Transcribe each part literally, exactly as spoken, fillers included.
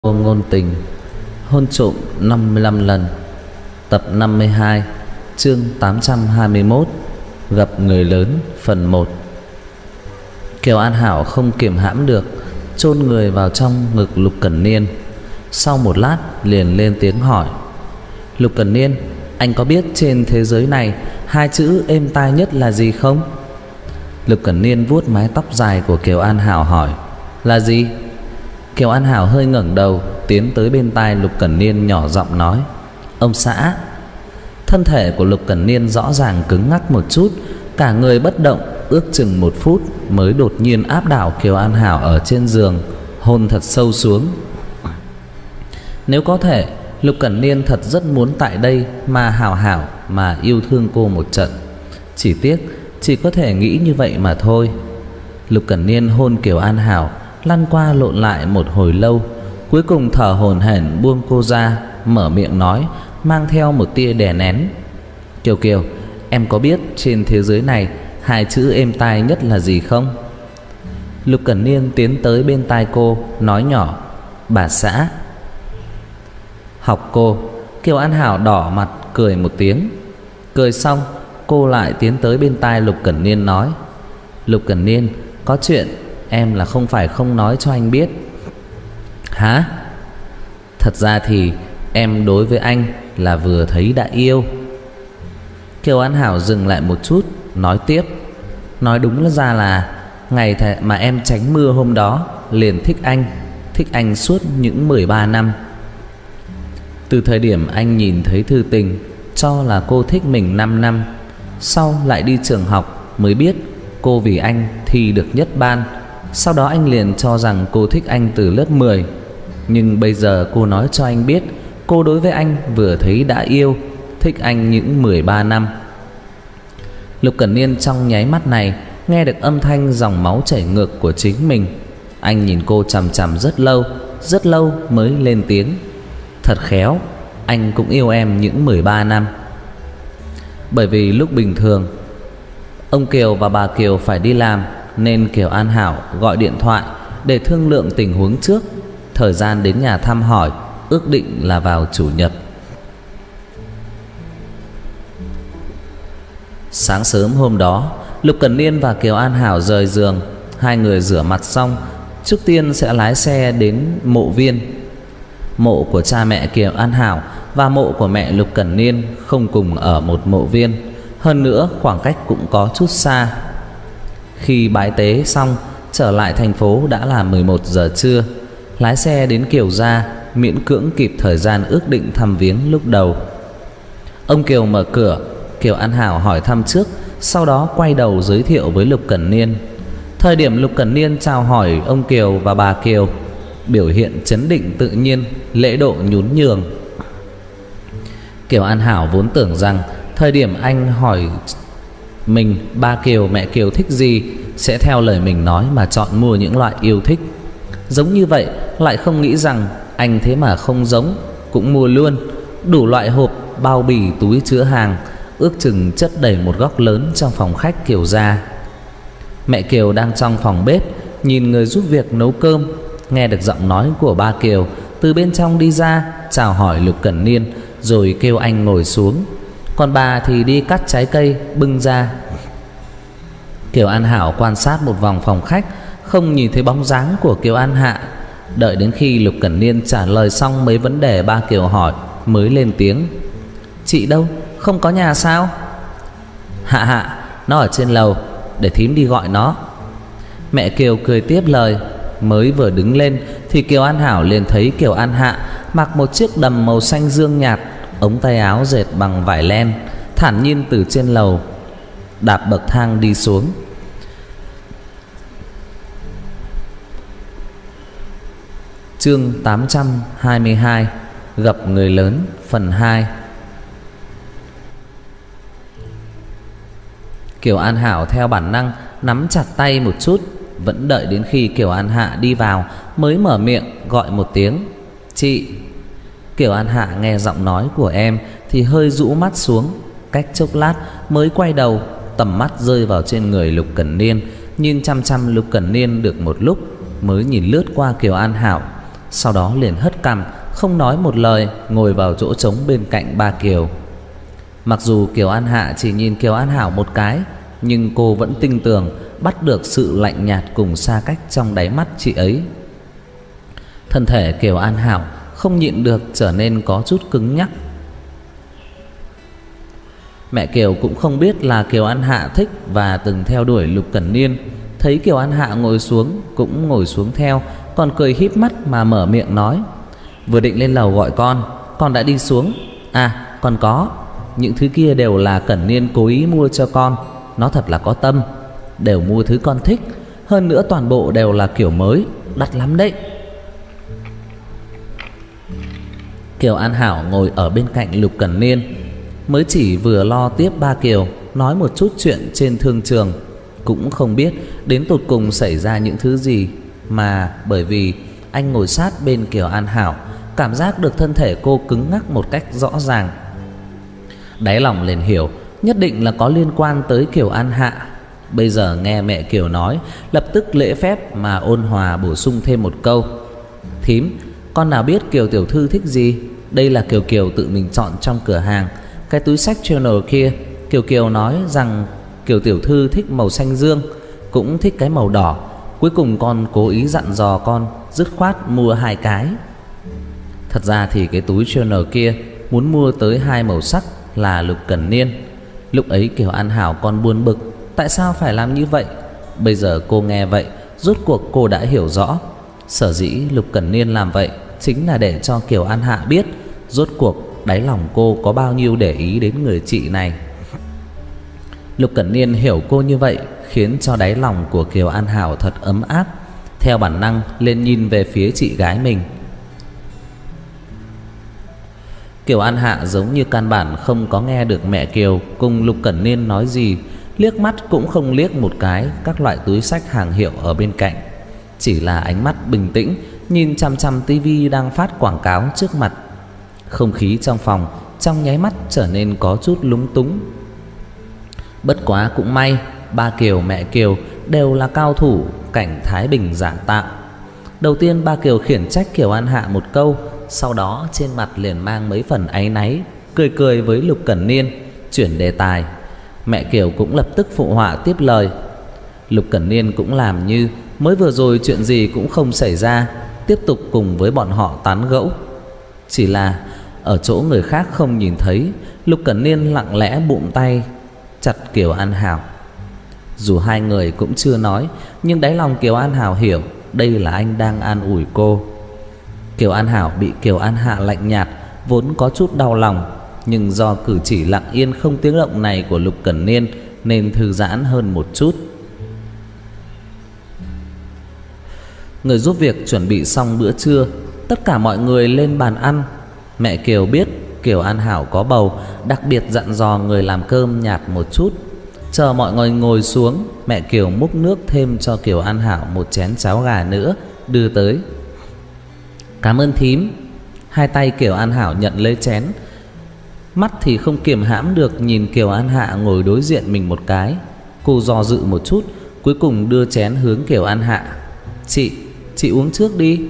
Ngôn tình hôn trộm năm mươi lăm lần. Tập năm mươi hai, chương tám trăm hai mươi mốt, gặp người lớn, phần một. Kiều An Hảo không kiềm hãm được, chôn người vào trong ngực Lục Cẩn Niên. Sau một lát liền lên tiếng hỏi: Lục Cẩn Niên, anh có biết trên thế giới này hai chữ êm tai nhất là gì không? Lục Cẩn Niên vuốt mái tóc dài của Kiều An Hảo hỏi: Là gì? Kiều An Hảo hơi ngẩng đầu, tiến tới bên tai Lục Cẩn Niên nhỏ giọng nói: Ông xã. Thân thể của Lục Cẩn Niên rõ ràng cứng ngắc một chút, cả người bất động, ước chừng một phút mới đột nhiên áp đảo Kiều An Hảo ở trên giường, hôn thật sâu xuống. Nếu có thể, Lục Cẩn Niên thật rất muốn tại đây mà hảo hảo mà yêu thương cô một trận. Chỉ tiếc chỉ có thể nghĩ như vậy mà thôi. Lục Cẩn Niên hôn Kiều An Hảo lăn qua lộn lại một hồi lâu, cuối cùng thở hổn hển buông cô ra, mở miệng nói mang theo một tia đè nén: Kiều Kiều, em có biết trên thế giới này hai chữ êm tai nhất là gì không? Lục Cẩn Niên tiến tới bên tai cô, nói nhỏ: Bà xã. Học cô. Kiều An Hảo đỏ mặt cười một tiếng. Cười xong, cô lại tiến tới bên tai Lục Cẩn Niên nói: Lục Cẩn Niên, có chuyện em là không phải không nói cho anh biết. Hả? Thật ra thì em đối với anh là vừa thấy đã yêu. Kiều An Hảo dừng lại một chút, nói tiếp: Nói đúng ra là ngày mà em tránh mưa hôm đó liền thích anh, thích anh suốt những mười ba năm. Từ thời điểm anh nhìn thấy thư tình, cho là cô thích mình năm năm. Sau lại đi trường học mới biết cô vì anh thi được nhất ban. Sau đó anh liền cho rằng cô thích anh từ lớp mười. Nhưng bây giờ cô nói cho anh biết cô đối với anh vừa thấy đã yêu, thích anh những mười ba năm. Lục Cẩn Niên trong nháy mắt này nghe được âm thanh dòng máu chảy ngược của chính mình. Anh nhìn cô chằm chằm rất lâu, rất lâu mới lên tiếng: Thật khéo, anh cũng yêu em những mười ba năm. Bởi vì lúc bình thường ông Kiều và bà Kiều phải đi làm, nên Kiều An Hảo gọi điện thoại để thương lượng tình huống trước. Thời gian đến nhà thăm hỏi ước định là vào chủ nhật. Sáng sớm hôm đó, Lục Cẩn Niên và Kiều An Hảo rời giường. Hai người rửa mặt xong, trước tiên sẽ lái xe đến mộ viên. Mộ của cha mẹ Kiều An Hảo và mộ của mẹ Lục Cẩn Niên không cùng ở một mộ viên, hơn nữa khoảng cách cũng có chút xa. Khi bái tế xong, trở lại thành phố đã là mười một giờ trưa. Lái xe đến Kiều gia, miễn cưỡng kịp thời gian ước định thăm viếng lúc đầu. Ông Kiều mở cửa, Kiều An Hảo hỏi thăm trước, sau đó quay đầu giới thiệu với Lục Cẩn Niên. Thời điểm Lục Cẩn Niên chào hỏi ông Kiều và bà Kiều, biểu hiện trấn định tự nhiên, lễ độ nhún nhường. Kiều An Hảo vốn tưởng rằng thời điểm anh hỏi mình ba Kiều mẹ Kiều thích gì sẽ theo lời mình nói mà chọn mua những loại yêu thích. Giống như vậy, lại không nghĩ rằng anh thế mà không giống, cũng mua luôn đủ loại hộp, bao bì, túi chứa hàng, ước chừng chất đầy một góc lớn trong phòng khách Kiều gia. Mẹ Kiều đang trong phòng bếp nhìn người giúp việc nấu cơm, nghe được giọng nói của ba Kiều từ bên trong đi ra, chào hỏi Lục Cẩn Niên rồi kêu anh ngồi xuống. Còn bà thì đi cắt trái cây bưng ra. Kiều An Hảo quan sát một vòng phòng khách, không nhìn thấy bóng dáng của Kiều An Hạ. Đợi đến khi Lục Cẩn Niên trả lời xong mấy vấn đề ba Kiều hỏi mới lên tiếng: Chị đâu, không có nhà sao? Hạ Hạ, nó ở trên lầu, để thím đi gọi nó. Mẹ Kiều cười tiếp lời. Mới vừa đứng lên thì Kiều An Hảo liền thấy Kiều An Hạ mặc một chiếc đầm màu xanh dương nhạt, ống tay áo dệt bằng vải len, thản nhiên từ trên lầu đạp bậc thang đi xuống. Chương tám trăm hai mươi hai, gặp người lớn, phần hai. Kiều An Hảo theo bản năng nắm chặt tay một chút, vẫn đợi đến khi Kiều An Hạ đi vào mới mở miệng gọi một tiếng: Chị. Kiều An Hạ nghe giọng nói của em thì hơi rũ mắt xuống, cách chốc lát mới quay đầu, tầm mắt rơi vào trên người Lục Cẩn Niên, nhìn chăm chăm Lục Cẩn Niên được một lúc mới nhìn lướt qua Kiều An Hảo, sau đó liền hất cằm, không nói một lời, ngồi vào chỗ trống bên cạnh ba Kiều. Mặc dù Kiều An Hạ chỉ nhìn Kiều An Hảo một cái, nhưng cô vẫn tinh tường bắt được sự lạnh nhạt cùng xa cách trong đáy mắt chị ấy. Thân thể Kiều An Hảo không nhịn được trở nên có chút cứng nhắc. Mẹ Kiều cũng không biết là Kiều An Hạ thích và từng theo đuổi Lục Cẩn Niên, thấy Kiều An Hạ ngồi xuống cũng ngồi xuống theo, còn cười híp mắt mà mở miệng nói: "Vừa định lên lầu gọi con, con đã đi xuống. À, còn có, những thứ kia đều là Cẩn Niên cố ý mua cho con, nó thật là có tâm, đều mua thứ con thích, hơn nữa toàn bộ đều là kiểu mới, đắt lắm đấy." Kiều An Hảo ngồi ở bên cạnh Lục Cẩn Niên, mới chỉ vừa lo tiếp ba Kiều nói một chút chuyện trên thương trường, cũng không biết đến tột cùng xảy ra những thứ gì, mà bởi vì anh ngồi sát bên Kiều An Hảo, cảm giác được thân thể cô cứng ngắc một cách rõ ràng. Đáy lòng liền hiểu nhất định là có liên quan tới Kiều An Hạ. Bây giờ nghe mẹ Kiều nói, lập tức lễ phép mà ôn hòa bổ sung thêm một câu: "Thím, con nào biết Kiều tiểu thư thích gì, đây là Kiều Kiều tự mình chọn trong cửa hàng. Cái túi sách Chanel kia, Kiều Kiều nói rằng Kiều tiểu thư thích màu xanh dương, cũng thích cái màu đỏ. Cuối cùng con cố ý dặn dò con dứt khoát mua hai cái." Thật ra thì cái túi Chanel kia muốn mua tới hai màu sắc là Lục Cẩn Niên. Lúc ấy Kiều An Hảo còn buồn bực tại sao phải làm như vậy. Bây giờ cô nghe vậy, rốt cuộc cô đã hiểu rõ, sở dĩ Lục Cẩn Niên làm vậy chính là để cho Kiều An Hạ biết rốt cuộc đáy lòng cô có bao nhiêu để ý đến người chị này. Lục Cẩn Niên hiểu cô như vậy, khiến cho đáy lòng của Kiều An Hảo thật ấm áp, theo bản năng lên nhìn về phía chị gái mình. Kiều An Hạ giống như căn bản không có nghe được mẹ Kiều cùng Lục Cẩn Niên nói gì, liếc mắt cũng không liếc một cái các loại túi sách hàng hiệu ở bên cạnh, chỉ là ánh mắt bình tĩnh nhìn chằm chằm tivi đang phát quảng cáo trước mặt. Không khí trong phòng trong nháy mắt trở nên có chút lúng túng. Bất quá cũng may, ba Kiều mẹ Kiều đều là cao thủ cảnh thái bình giả tạo. Đầu tiên ba Kiều khiển trách Kiều An Hạ một câu, sau đó trên mặt liền mang mấy phần áy náy, cười cười với Lục Cẩn Niên, chuyển đề tài. Mẹ Kiều cũng lập tức phụ họa tiếp lời. Lục Cẩn Niên cũng làm như mới vừa rồi chuyện gì cũng không xảy ra, tiếp tục cùng với bọn họ tán gẫu. Chỉ là ở chỗ người khác không nhìn thấy, Lục Cẩn Niên lặng lẽ bụm tay chặt Kiều An Hảo. Dù hai người cũng chưa nói, nhưng đáy lòng Kiều An Hảo hiểu đây là anh đang an ủi cô. Kiều An Hảo bị Kiều An Hạ lạnh nhạt vốn có chút đau lòng, nhưng do cử chỉ lặng yên không tiếng động này của Lục Cẩn Niên nên thư giãn hơn một chút. Người giúp việc chuẩn bị xong bữa trưa, tất cả mọi người lên bàn ăn. Mẹ Kiều biết Kiều An Hảo có bầu, đặc biệt dặn dò người làm cơm nhạt một chút. Chờ mọi người ngồi xuống, mẹ Kiều múc nước thêm cho Kiều An Hảo một chén cháo gà nữa đưa tới. "Cảm ơn thím." Hai tay Kiều An Hảo nhận lấy chén, mắt thì không kiềm hãm được nhìn Kiều An Hạ ngồi đối diện mình một cái. Cô do dự một chút, cuối cùng đưa chén hướng Kiều An Hạ. Chị, chị uống trước đi."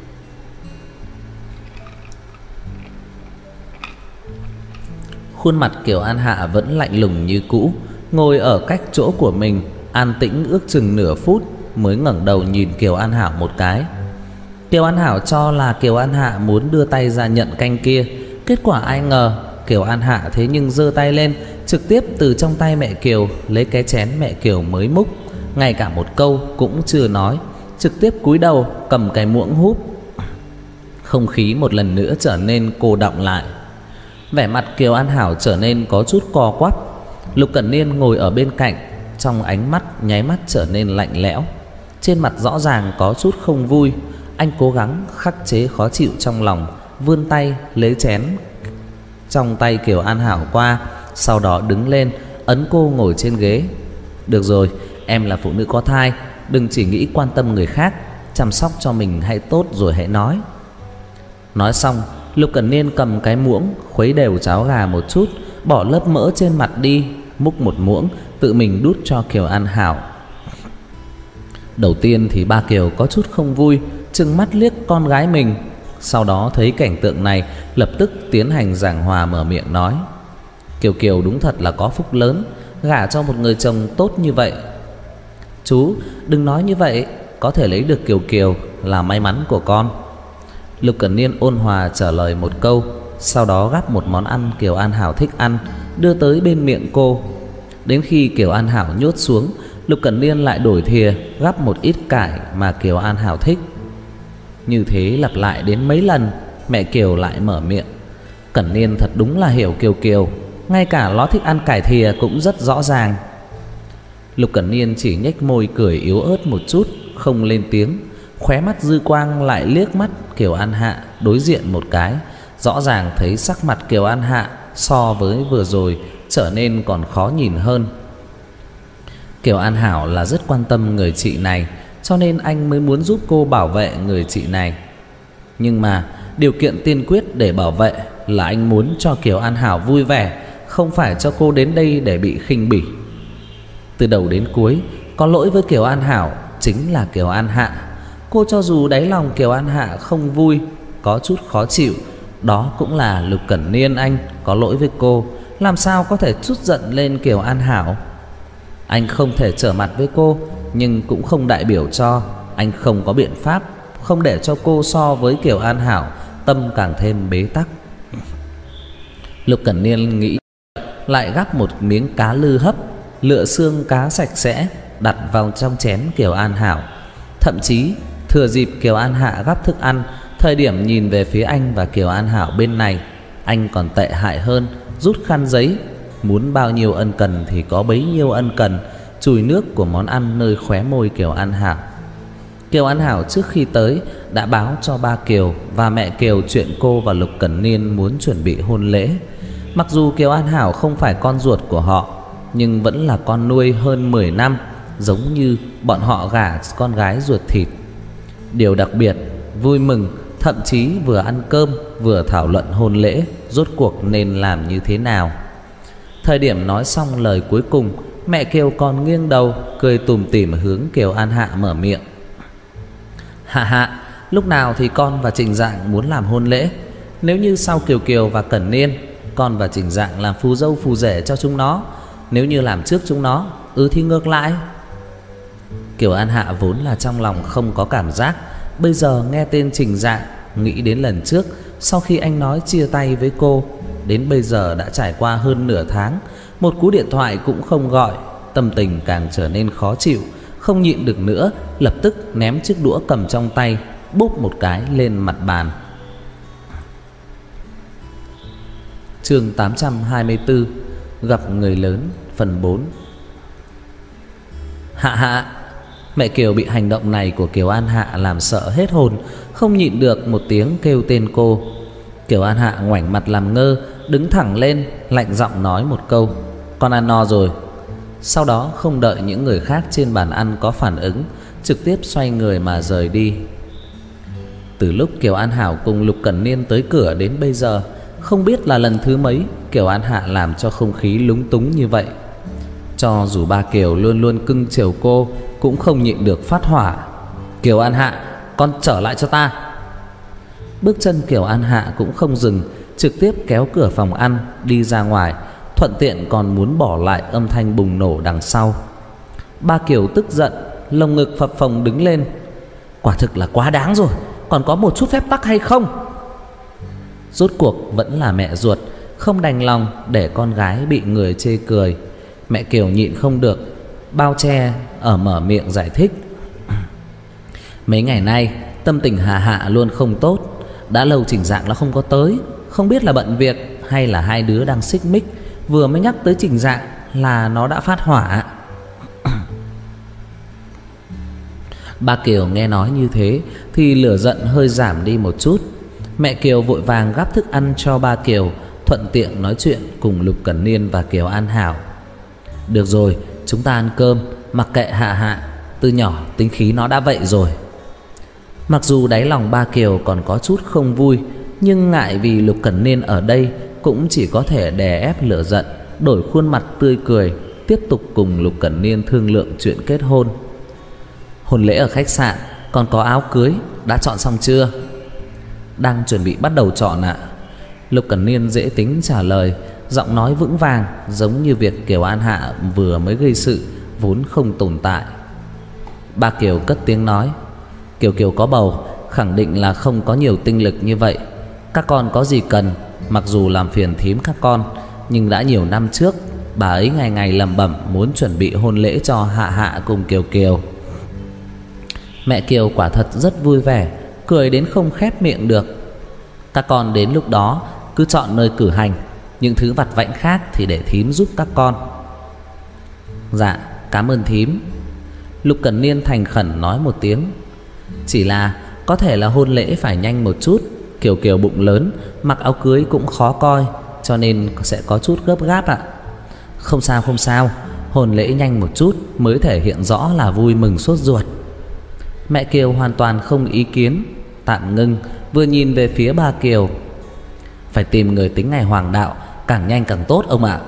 Khuôn mặt Kiều An Hạ vẫn lạnh lùng như cũ, ngồi ở cách chỗ của mình, an tĩnh ước chừng nửa phút mới ngẩng đầu nhìn Kiều An Hảo một cái. Kiều An Hảo cho là Kiều An Hạ muốn đưa tay ra nhận canh kia, kết quả ai ngờ Kiều An Hạ thế nhưng giơ tay lên, trực tiếp từ trong tay mẹ Kiều lấy cái chén mẹ Kiều mới múc, ngay cả một câu cũng chưa nói, trực tiếp cúi đầu cầm cái muỗng húp. Không khí một lần nữa trở nên cô đọng lại. Vẻ mặt Kiều An Hảo trở nên có chút co quắp. Lục Cẩn Niên ngồi ở bên cạnh, trong ánh mắt nháy mắt trở nên lạnh lẽo, trên mặt rõ ràng có chút không vui. Anh cố gắng khắc chế khó chịu trong lòng, vươn tay lấy chén trong tay Kiều An Hảo qua, sau đó đứng lên ấn cô ngồi trên ghế. "Được rồi, em là phụ nữ có thai, đừng chỉ nghĩ quan tâm người khác, chăm sóc cho mình hãy tốt rồi hãy nói." Nói xong, Lục Cẩn Niên cầm cái muỗng khuấy đều cháo gà một chút, bỏ lớp mỡ trên mặt đi, múc một muỗng tự mình đút cho Kiều An Hảo. Đầu tiên thì ba Kiều có chút không vui, trừng mắt liếc con gái mình. Sau đó thấy cảnh tượng này, lập tức tiến hành giảng hòa mở miệng nói: Kiều Kiều đúng thật là có phúc lớn, gả cho một người chồng tốt như vậy. Chú đừng nói như vậy, có thể lấy được Kiều Kiều là may mắn của con. Lục Cẩn Niên ôn hòa trả lời một câu, sau đó gắp một món ăn Kiều An Hảo thích ăn, đưa tới bên miệng cô. Đến khi Kiều An Hảo nhốt xuống, Lục Cẩn Niên lại đổi thìa gắp một ít cải mà Kiều An Hảo thích. Như thế lặp lại đến mấy lần, mẹ Kiều lại mở miệng: Cẩn Niên thật đúng là hiểu Kiều Kiều, ngay cả nó thích ăn cải thìa cũng rất rõ ràng. Lục Cẩn Niên chỉ nhếch môi cười yếu ớt một chút, không lên tiếng. Khóe mắt dư quang lại liếc mắt Kiều An Hạ đối diện một cái, rõ ràng thấy sắc mặt Kiều An Hạ so với vừa rồi trở nên còn khó nhìn hơn. Kiều An Hảo là rất quan tâm người chị này, cho nên anh mới muốn giúp cô bảo vệ người chị này. Nhưng mà điều kiện tiên quyết để bảo vệ là anh muốn cho Kiều An Hảo vui vẻ, không phải cho cô đến đây để bị khinh bỉ. Từ đầu đến cuối, có lỗi với Kiều An Hảo chính là Kiều An Hạ. Cô cho dù đáy lòng Kiều An Hạ không vui, có chút khó chịu, đó cũng là Lục Cẩn Niên anh có lỗi với cô, làm sao có thể trút giận lên Kiều An Hảo. Anh không thể trở mặt với cô, nhưng cũng không đại biểu cho anh không có biện pháp không để cho cô so với Kiều An Hảo tâm càng thêm bế tắc. Lục Cẩn Niên nghĩ, lại gắp một miếng cá lư hấp, lựa xương cá sạch sẽ đặt vào trong chén Kiều An Hảo. Thậm chí thừa dịp Kiều An Hạ gắp thức ăn, thời điểm nhìn về phía anh và Kiều An Hảo bên này, anh còn tệ hại hơn, rút khăn giấy, muốn bao nhiêu ân cần thì có bấy nhiêu ân cần, chùi nước của món ăn nơi khóe môi Kiều An Hảo. Kiều An Hảo trước khi tới đã báo cho ba Kiều và mẹ Kiều chuyện cô và Lục Cẩn Niên muốn chuẩn bị hôn lễ. Mặc dù Kiều An Hảo không phải con ruột của họ, nhưng vẫn là con nuôi hơn mười năm, giống như bọn họ gả con gái ruột thịt. Điều đặc biệt, vui mừng, thậm chí vừa ăn cơm vừa thảo luận hôn lễ rốt cuộc nên làm như thế nào. Thời điểm nói xong lời cuối cùng, mẹ Kiều còn nghiêng đầu cười tủm tỉm hướng Kiều An Hạ mở miệng: Hạ Hạ, lúc nào thì con và Trình Dạng muốn làm hôn lễ? Nếu như sau Kiều Kiều và Cẩn Niên, con và Trình Dạng làm phù dâu phù rể cho chúng nó. Nếu như làm trước chúng nó, ừ thì ngược lại. Kiều An Hạ vốn là trong lòng không có cảm giác, bây giờ nghe tên Trình Dạng, nghĩ đến lần trước sau khi anh nói chia tay với cô, đến bây giờ đã trải qua hơn nửa tháng, một cú điện thoại cũng không gọi, tâm tình càng trở nên khó chịu. Không nhịn được nữa, lập tức ném chiếc đũa cầm trong tay, bốp một cái lên mặt bàn. Chương tám trăm hai mươi tư, gặp người lớn, phần bốn. Hạ Hạ. Mẹ Kiều bị hành động này của Kiều An Hạ làm sợ hết hồn, không nhịn được một tiếng kêu tên cô. Kiều An Hạ ngoảnh mặt làm ngơ, đứng thẳng lên, lạnh giọng nói một câu: Con ăn no rồi. Sau đó không đợi những người khác trên bàn ăn có phản ứng, trực tiếp xoay người mà rời đi. Từ lúc Kiều An Hảo cùng Lục Cẩn Niên tới cửa đến bây giờ, không biết là lần thứ mấy Kiều An Hạ làm cho không khí lúng túng như vậy. Cho dù ba Kiều luôn luôn cưng chiều cô, cũng không nhịn được phát hỏa: Kiều An Hạ, con trở lại cho ta. Bước chân Kiều An Hạ cũng không dừng, trực tiếp kéo cửa phòng ăn đi ra ngoài, thuận tiện còn muốn bỏ lại âm thanh bùng nổ đằng sau. Ba Kiều tức giận, lồng ngực phập phồng đứng lên: Quả thực là quá đáng rồi, còn có một chút phép tắc hay không? Rốt cuộc vẫn là mẹ ruột, không đành lòng để con gái bị người chê cười. Mẹ Kiều nhịn không được, bao che ở mở miệng giải thích: Mấy ngày nay tâm tình Hà Hạ luôn không tốt, đã lâu Trình Dạng nó không có tới, không biết là bận việc hay là hai đứa đang xích mích, vừa mới nhắc tới Trình Dạng là nó đã phát hỏa. Ba Kiều nghe nói như thế thì lửa giận hơi giảm đi một chút. Mẹ Kiều vội vàng gắp thức ăn cho ba Kiều, thuận tiện nói chuyện cùng Lục Cẩn Niên và Kiều An Hảo. Được rồi, chúng ta ăn cơm, mặc kệ Hạ Hạ, từ nhỏ tính khí nó đã vậy rồi. Mặc dù đáy lòng ba Kiều còn có chút không vui, nhưng ngại vì Lục Cẩn Niên ở đây, cũng chỉ có thể đè ép lửa giận, đổi khuôn mặt tươi cười, tiếp tục cùng Lục Cẩn Niên thương lượng chuyện kết hôn. Hôn lễ ở khách sạn Con có áo cưới, đã chọn xong chưa? Đang chuẩn bị bắt đầu chọn ạ. Lục Cẩn Niên dễ tính trả lời, giọng nói vững vàng, giống như việc Kiều An Hạ vừa mới gây sự vốn không tồn tại. Ba Kiều cất tiếng nói, Kiều Kiều có bầu, khẳng định là không có nhiều tinh lực như vậy. Các con có gì cần, mặc dù làm phiền thím các con, nhưng đã nhiều năm trước bà ấy ngày ngày lẩm bẩm muốn chuẩn bị hôn lễ cho Hạ Hạ cùng Kiều Kiều. Mẹ Kiều quả thật rất vui vẻ, cười đến không khép miệng được. Các con đến lúc đó cứ chọn nơi cử hành, những thứ vặt vãnh khác thì để thím giúp các con. Dạ, cảm ơn thím. Lục Cẩn Niên thành khẩn nói một tiếng. Chỉ là có thể là hôn lễ phải nhanh một chút, Kiều Kiều bụng lớn, mặc áo cưới cũng khó coi, cho nên sẽ có chút gấp gáp ạ. Không sao không sao, hôn lễ nhanh một chút mới thể hiện rõ là vui mừng sốt ruột. Mẹ Kiều hoàn toàn không ý kiến, tạm ngưng, vừa nhìn về phía ba Kiều. Phải tìm người tính ngày hoàng đạo, càng nhanh càng tốt ông ạ.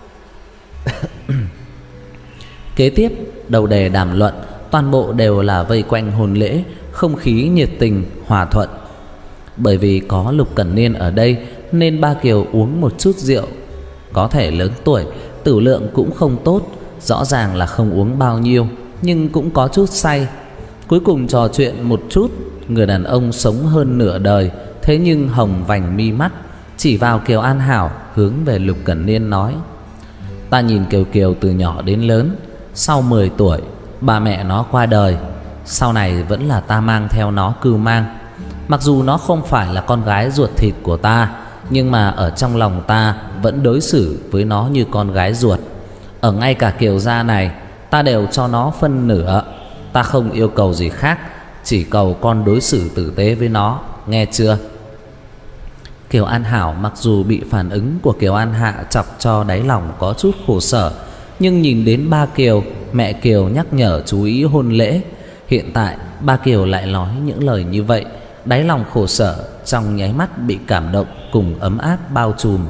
Kế tiếp, đầu đề đàm luận toàn bộ đều là vây quanh hôn lễ, không khí nhiệt tình, hòa thuận. Bởi vì có Lục Cẩn Niên ở đây nên ba Kiều uống một chút rượu. Có thể lớn tuổi, tử lượng cũng không tốt, rõ ràng là không uống bao nhiêu, nhưng cũng có chút say. Cuối cùng trò chuyện một chút, người đàn ông sống hơn nửa đời, thế nhưng hồng vành mi mắt, chỉ vào Kiều An Hảo hướng về Lục Cẩn Niên nói, ta nhìn Kiều Kiều từ nhỏ đến lớn, sau mười tuổi ba mẹ nó qua đời, sau này vẫn là ta mang theo nó cưu mang. Mặc dù nó không phải là con gái ruột thịt của ta, nhưng mà ở trong lòng ta vẫn đối xử với nó như con gái ruột. Ở ngay cả Kiều gia này, ta đều cho nó phân nửa. Ta không yêu cầu gì khác, chỉ cầu con đối xử tử tế với nó, nghe chưa? Kiều An Hảo mặc dù bị phản ứng của Kiều An Hạ chọc cho đáy lòng có chút khổ sở, nhưng nhìn đến ba Kiều, mẹ Kiều nhắc nhở chú ý hôn lễ, hiện tại ba Kiều lại nói những lời như vậy, đáy lòng khổ sở trong nháy mắt bị cảm động cùng ấm áp bao trùm.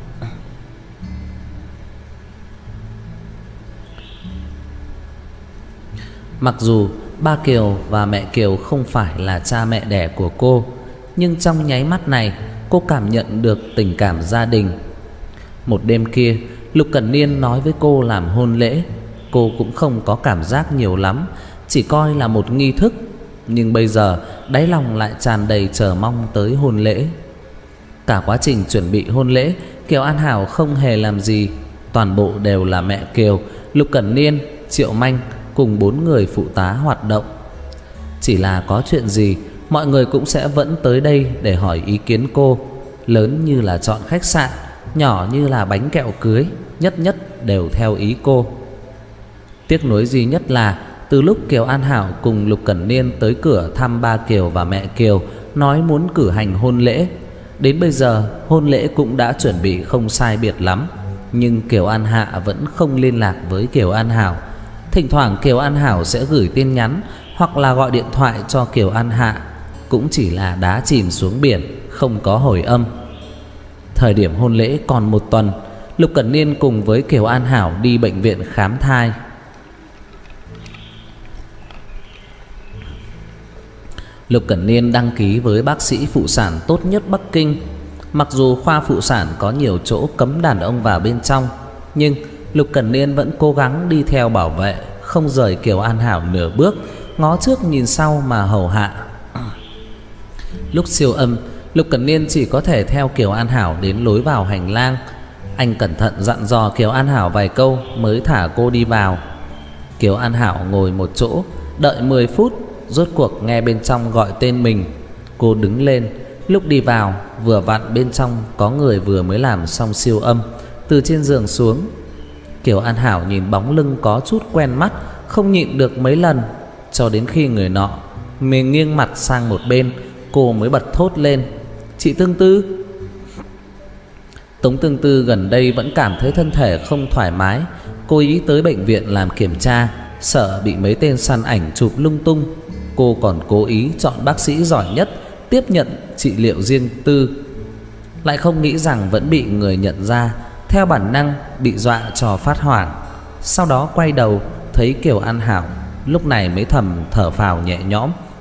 Mặc dù ba Kiều và mẹ Kiều không phải là cha mẹ đẻ của cô, nhưng trong nháy mắt này cô cảm nhận được tình cảm gia đình. Một đêm kia, Lục Cẩn Niên nói với cô làm hôn lễ, cô cũng không có cảm giác nhiều lắm, chỉ coi là một nghi thức. Nhưng bây giờ đáy lòng lại tràn đầy chờ mong tới hôn lễ. Cả quá trình chuẩn bị hôn lễ, Kiều An Hảo không hề làm gì, toàn bộ đều là mẹ Kiều, Lục Cẩn Niên, Triệu Manh cùng bốn người phụ tá hoạt động. Chỉ là có chuyện gì, mọi người cũng sẽ vẫn tới đây để hỏi ý kiến cô. Lớn như là chọn khách sạn, nhỏ như là bánh kẹo cưới, nhất nhất đều theo ý cô. Tiếc nuối duy nhất là từ lúc Kiều An Hảo cùng Lục Cẩn Niên tới cửa thăm ba Kiều và mẹ Kiều, nói muốn cử hành hôn lễ, đến bây giờ hôn lễ cũng đã chuẩn bị không sai biệt lắm, nhưng Kiều An Hạ vẫn không liên lạc với Kiều An Hảo. Thỉnh thoảng Kiều An Hảo sẽ gửi tin nhắn hoặc là gọi điện thoại cho Kiều An Hạ, cũng chỉ là đá chìm xuống biển, không có hồi âm. Thời điểm hôn lễ còn một tuần, Lục Cẩn Niên cùng với Kiều An Hảo đi bệnh viện khám thai. Lục Cẩn Niên đăng ký với bác sĩ phụ sản tốt nhất Bắc Kinh. Mặc dù khoa phụ sản có nhiều chỗ cấm đàn ông vào bên trong, nhưng Lục Cẩn Niên vẫn cố gắng đi theo bảo vệ, không rời Kiều An Hảo nửa bước, ngó trước nhìn sau mà hầu hạ. Lúc siêu âm, Lục Cẩn Niên chỉ có thể theo Kiều An Hảo đến lối vào hành lang. Anh cẩn thận dặn dò Kiều An Hảo vài câu mới thả cô đi vào. Kiều An Hảo ngồi một chỗ, đợi mười phút, rốt cuộc nghe bên trong gọi tên mình. Cô đứng lên, lúc đi vào vừa vặn bên trong có người vừa mới làm xong siêu âm, từ trên giường xuống. Kiều An Hảo nhìn bóng lưng có chút quen mắt, không nhịn được mấy lần, cho đến khi người nọ mình nghiêng mặt sang một bên, cô mới bật thốt lên: "Chị Tương Tư." Tống Tương Tư gần đây vẫn cảm thấy thân thể không thoải mái, cô ý tới bệnh viện làm kiểm tra, sợ bị mấy tên săn ảnh chụp lung tung. Cô còn cố ý chọn bác sĩ giỏi nhất tiếp nhận trị liệu riêng tư, lại không nghĩ rằng vẫn bị người nhận ra, theo bản năng bị dọa cho phát hoảng. Sau đó quay đầu thấy Kiều An Hảo, lúc này mới thầm thở phào nhẹ nhõm,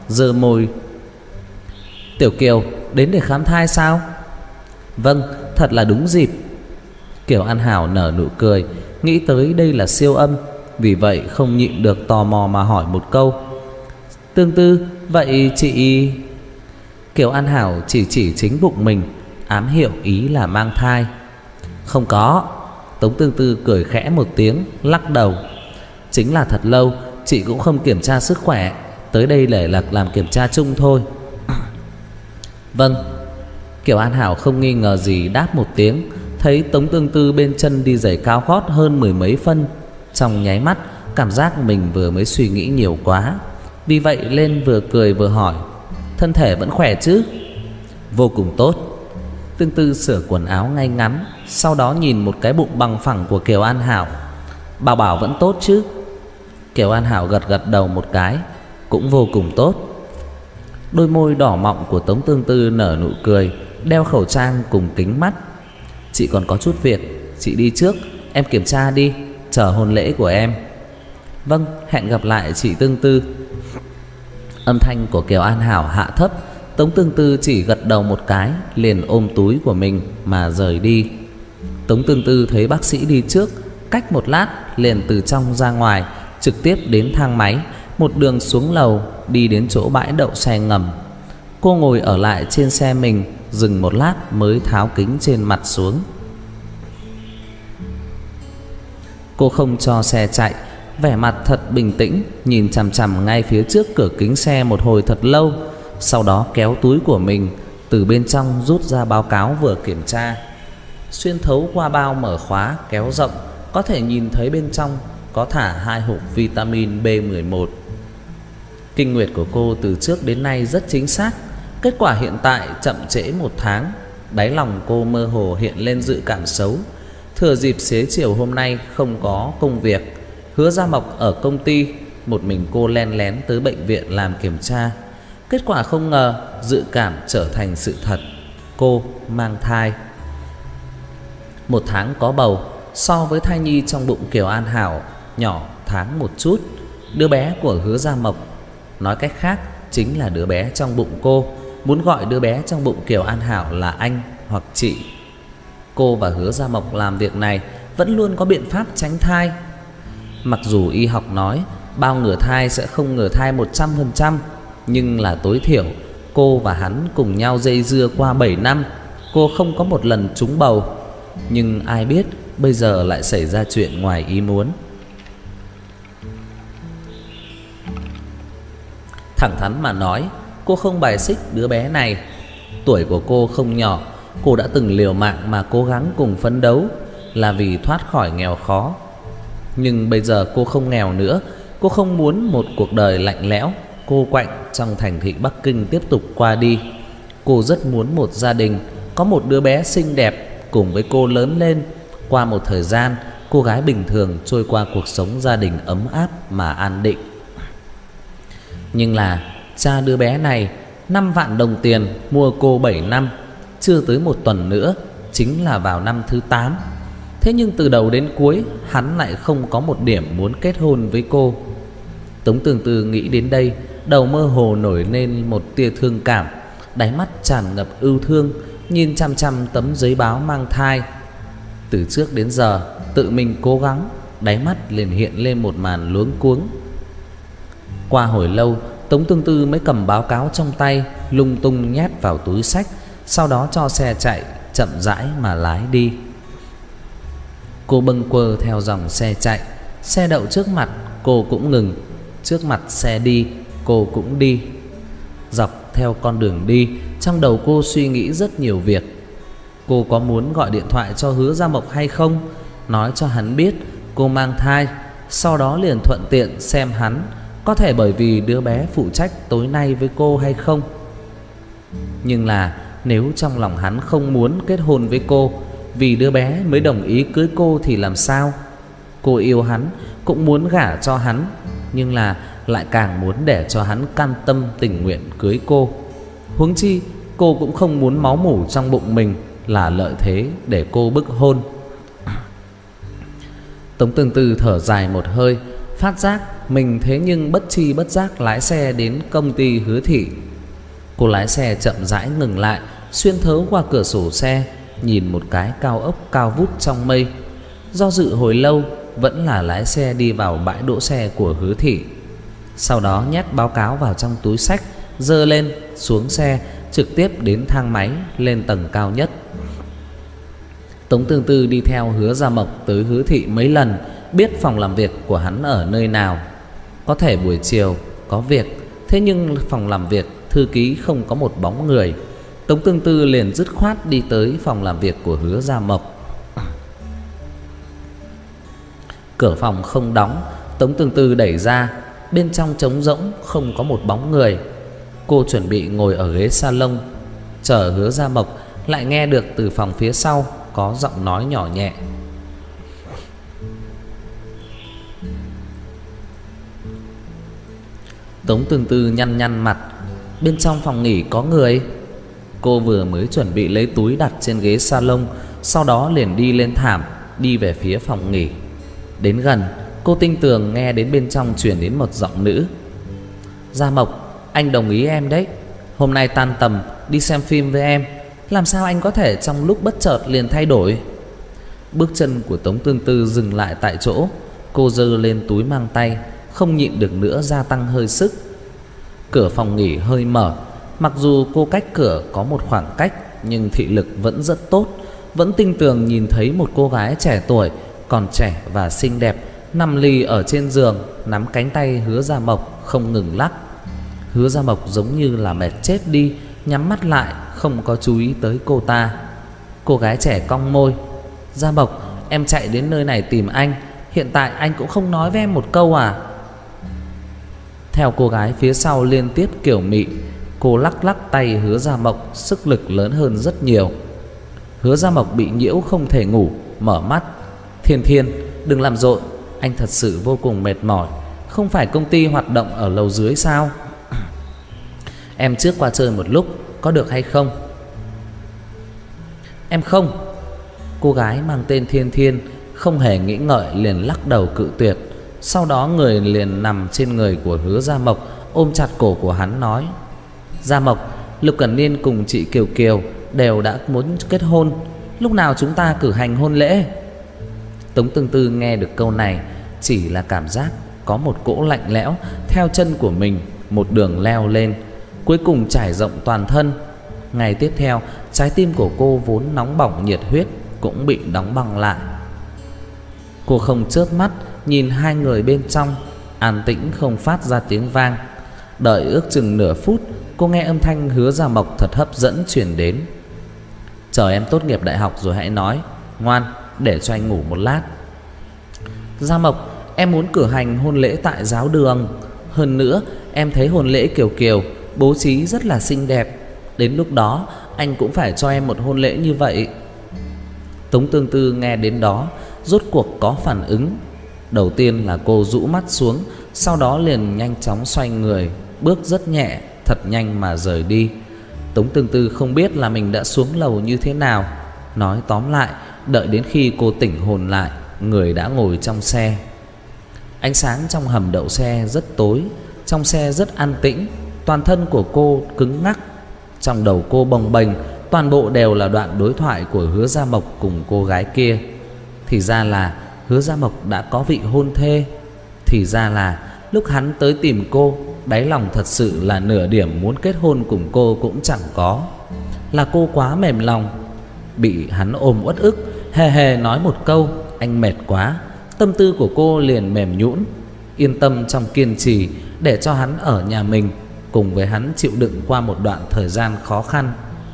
giơ môi. Tiểu Kiều đến để khám thai sao? Vâng, thật là đúng dịp. Kiều An Hảo nở nụ cười, nghĩ tới đây là siêu âm, vì vậy không nhịn được tò mò mà hỏi một câu. Tương Tư, vậy chị... Kiều An Hảo chỉ chỉ chính bụng mình, ám hiệu ý là mang thai. Không có. Tống Tương Tư cười khẽ một tiếng, lắc đầu. Chính là thật lâu chị cũng không kiểm tra sức khỏe, tới đây để là làm kiểm tra chung thôi. Vâng. Kiều An Hảo không nghi ngờ gì đáp một tiếng. Thấy Tống Tương Tư bên chân đi giày cao gót hơn mười mấy phân, trong nháy mắt cảm giác mình vừa mới suy nghĩ nhiều quá, vì vậy lên vừa cười vừa hỏi. Thân thể vẫn khỏe chứ? Vô cùng tốt. Tương Tư sửa quần áo ngay ngắn, sau đó nhìn một cái bụng bằng phẳng của Kiều An Hảo. Bảo bảo vẫn tốt chứ? Kiều An Hảo gật gật đầu một cái. Cũng vô cùng tốt. Đôi môi đỏ mọng của Tống Tương Tư nở nụ cười, đeo khẩu trang cùng kính mắt. Chị còn có chút việc, chị đi trước, em kiểm tra đi, chờ hôn lễ của em. Vâng, hẹn gặp lại chị Tương Tư. Âm thanh của Kiều An Hảo hạ thấp. Tống Tương Tư chỉ gật đầu một cái, liền ôm túi của mình mà rời đi. Tống Tương Tư thấy bác sĩ đi trước, cách một lát liền từ trong ra ngoài, trực tiếp đến thang máy, một đường xuống lầu, đi đến chỗ bãi đậu xe ngầm. Cô ngồi ở lại trên xe mình, dừng một lát mới tháo kính trên mặt xuống. Cô không cho xe chạy, vẻ mặt thật bình tĩnh, nhìn chằm chằm ngay phía trước cửa kính xe một hồi thật lâu, sau đó kéo túi của mình, từ bên trong rút ra báo cáo vừa kiểm tra. Xuyên thấu qua bao mở khóa kéo rộng, có thể nhìn thấy bên trong có thả hai hộp vitamin B mười một. Kinh nguyệt của cô từ trước đến nay rất chính xác, kết quả hiện tại chậm trễ một tháng. Đáy lòng cô mơ hồ hiện lên dự cảm xấu. Thừa dịp xế chiều hôm nay không có công việc, Hứa Gia Mộc ở công ty, một mình cô len lén tới bệnh viện làm kiểm tra. Kết quả không ngờ dự cảm trở thành sự thật. Cô mang thai. Một tháng có bầu, so với thai nhi trong bụng Kiều An Hảo nhỏ tháng một chút. Đứa bé của Hứa Gia Mộc, nói cách khác chính là đứa bé trong bụng cô. Muốn gọi đứa bé trong bụng Kiều An Hảo là anh hoặc chị. Cô và Hứa Gia Mộc làm việc này vẫn luôn có biện pháp tránh thai. Mặc dù y học nói bao ngừa thai sẽ không ngừa thai một trăm phần trăm, nhưng là tối thiểu cô và hắn cùng nhau dây dưa qua bảy năm, cô không có một lần trúng bầu. Nhưng ai biết bây giờ lại xảy ra chuyện ngoài ý muốn. Thẳng thắn mà nói, cô không bài xích đứa bé này. Tuổi của cô không nhỏ, cô đã từng liều mạng mà cố gắng cùng phấn đấu, là vì thoát khỏi nghèo khó. Nhưng bây giờ cô không nghèo nữa. Cô không muốn một cuộc đời lạnh lẽo, cô quạnh trong thành thị Bắc Kinh tiếp tục qua đi. Cô rất muốn một gia đình, có một đứa bé xinh đẹp cùng với cô lớn lên. Qua một thời gian, cô gái bình thường trôi qua cuộc sống gia đình ấm áp mà an định. Nhưng là cha đứa bé này năm vạn đồng tiền mua cô bảy năm. Chưa tới một tuần nữa, chính là vào năm thứ tám. Thế nhưng từ đầu đến cuối hắn lại không có một điểm muốn kết hôn với cô. Tống Tương Tư nghĩ đến đây, đầu mơ hồ nổi lên một tia thương cảm, đáy mắt tràn ngập ưu thương, nhìn chăm chăm tấm giấy báo mang thai. Từ trước đến giờ tự mình cố gắng, đáy mắt liền hiện lên một màn luống cuống. Qua hồi lâu, Tống Tương Tư mới cầm báo cáo trong tay, lung tung nhét vào túi xách, sau đó cho xe chạy, chậm rãi mà lái đi. Cô bâng quơ theo dòng xe chạy. Xe đậu trước mặt, cô cũng ngừng. Trước mặt xe đi, cô cũng đi. Dọc theo con đường đi, trong đầu cô suy nghĩ rất nhiều việc. Cô có muốn gọi điện thoại cho Hứa Gia Mộc hay không, nói cho hắn biết cô mang thai, sau đó liền thuận tiện xem hắn có thể bởi vì đứa bé phụ trách tối nay với cô hay không. Nhưng là nếu trong lòng hắn không muốn kết hôn với cô, vì đứa bé mới đồng ý cưới cô thì làm sao? Cô yêu hắn, cũng muốn gả cho hắn, nhưng là lại càng muốn để cho hắn cam tâm tình nguyện cưới cô. Huống chi cô cũng không muốn máu mủ trong bụng mình là lợi thế để cô bức hôn. Tống Tương Tư thở dài một hơi, phát giác mình thế nhưng bất chi bất giác lái xe đến công ty Hứa Thị. Cô lái xe chậm rãi ngừng lại, xuyên thấu qua cửa sổ xe nhìn một cái cao ốc cao vút trong mây. Do dự hồi lâu vẫn là lái xe đi vào bãi đỗ xe của Hứa Thị. Sau đó nhét báo cáo vào trong túi xách, giơ lên xuống xe, trực tiếp đến thang máy lên tầng cao nhất. Tống Tương Tư đi theo Hứa Gia Mộc tới Hứa Thị mấy lần, biết phòng làm việc của hắn ở nơi nào. Có thể buổi chiều có việc, thế nhưng phòng làm việc thư ký không có một bóng người. Tống Tương Tư liền dứt khoát đi tới phòng làm việc của Hứa Gia Mộc. Cửa phòng không đóng, Tống Tương Tư đẩy ra, bên trong trống rỗng không có một bóng người. Cô chuẩn bị ngồi ở ghế salon chờ Hứa Gia Mộc, lại nghe được từ phòng phía sau có giọng nói nhỏ nhẹ. Tống Tương Tư nhăn nhăn mặt. Bên trong phòng nghỉ có người. Cô vừa mới chuẩn bị lấy túi đặt trên ghế salon, sau đó liền đi lên thảm, đi về phía phòng nghỉ. Đến gần, cô tinh tường nghe đến bên trong truyền đến một giọng nữ. Gia Mộc, anh đồng ý em đấy. Hôm nay tan tầm đi xem phim với em. Làm sao anh có thể trong lúc bất chợt liền thay đổi? Bước chân của Tống Tương Tư dừng lại tại chỗ. Cô giơ lên túi mang tay, không nhịn được nữa gia tăng hơi sức. Cửa phòng nghỉ hơi mở. Mặc dù cô cách cửa có một khoảng cách, nhưng thị lực vẫn rất tốt, vẫn tinh tường nhìn thấy một cô gái trẻ tuổi, còn trẻ và xinh đẹp, nằm lì ở trên giường, nắm cánh tay Hứa Gia Mộc không ngừng lắc. Hứa Gia Mộc giống như là mệt chết đi, nhắm mắt lại không có chú ý tới cô ta. Cô gái trẻ cong môi. Gia Mộc, em chạy đến nơi này tìm anh, hiện tại anh cũng không nói với em một câu à? Theo cô gái phía sau liên tiếp kiểu mị, cô lắc lắc tay Hứa Gia Mộc, sức lực lớn hơn rất nhiều. Hứa Gia Mộc bị nhiễu không thể ngủ, mở mắt. Thiên Thiên, đừng làm rộn, anh thật sự vô cùng mệt mỏi. Không phải công ty hoạt động ở lầu dưới sao? Em trước qua chơi một lúc, có được hay không? Em không. Cô gái mang tên Thiên Thiên không hề nghĩ ngợi liền lắc đầu cự tuyệt. Sau đó người liền nằm trên người của Hứa Gia Mộc, ôm chặt cổ của hắn nói. Gia Mộc, Lục Cẩn Niên cùng chị Kiều Kiều đều đã muốn kết hôn, lúc nào chúng ta cử hành hôn lễ? Tống Tương Tư nghe được câu này, chỉ là cảm giác có một cỗ lạnh lẽo theo chân của mình một đường leo lên, cuối cùng trải rộng toàn thân. Ngày tiếp theo, trái tim của cô vốn nóng bỏng nhiệt huyết cũng bị đóng băng lại. Cô không chớp mắt nhìn hai người bên trong, an tĩnh không phát ra tiếng vang. Đợi ước chừng nửa phút, cô nghe âm thanh Hứa Gia Mộc thật hấp dẫn truyền đến. Chờ em tốt nghiệp đại học rồi hãy nói. Ngoan, để cho anh ngủ một lát. Gia Mộc, em muốn cử hành hôn lễ tại giáo đường. Hơn nữa, em thấy hôn lễ Kiều Kiều bố trí rất là xinh đẹp. Đến lúc đó, anh cũng phải cho em một hôn lễ như vậy. Tống Tương Tư nghe đến đó, rốt cuộc có phản ứng. Đầu tiên là cô rũ mắt xuống, sau đó liền nhanh chóng xoay người, bước rất nhẹ, thật nhanh mà rời đi. Tống Tương Tư không biết là mình đã xuống lầu như thế nào. Nói tóm lại, đợi đến khi cô tỉnh hồn lại, người đã ngồi trong xe. Ánh sáng trong hầm đậu xe rất tối, trong xe rất an tĩnh. Toàn thân của cô cứng ngắc, trong đầu cô bồng bềnh, toàn bộ đều là đoạn đối thoại của Hứa Gia Mộc cùng cô gái kia. Thì ra là Hứa Gia Mộc đã có vị hôn thê. Thì ra là lúc hắn tới tìm cô, đáy lòng thật sự là nửa điểm muốn kết hôn cùng cô cũng chẳng có. Là cô quá mềm lòng, bị hắn ôm uất ức, hề hề nói một câu anh mệt quá, tâm tư của cô liền mềm nhũn, yên tâm trong kiên trì để cho hắn ở nhà mình, cùng với hắn chịu đựng qua một đoạn thời gian khó khăn.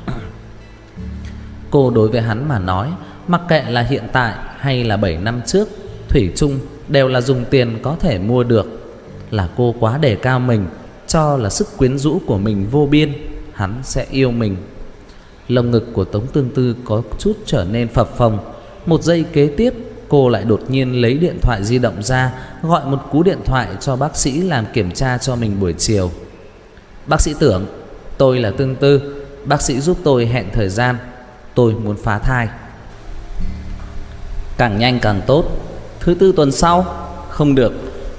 Cô đối với hắn mà nói, mặc kệ là hiện tại hay là bảy năm trước, thủy chung đều là dùng tiền có thể mua được. Là cô quá đề cao mình, cho là sức quyến rũ của mình vô biên, hắn sẽ yêu mình. Lồng ngực của Tống Tương Tư có chút trở nên phập phồng. Một giây kế tiếp, cô lại đột nhiên lấy điện thoại di động ra, gọi một cú điện thoại cho bác sĩ làm kiểm tra cho mình buổi chiều. Bác sĩ Tưởng, tôi là Tương Tư, bác sĩ giúp tôi hẹn thời gian, tôi muốn phá thai. Càng nhanh càng tốt. Thứ tư tuần sau. Không được,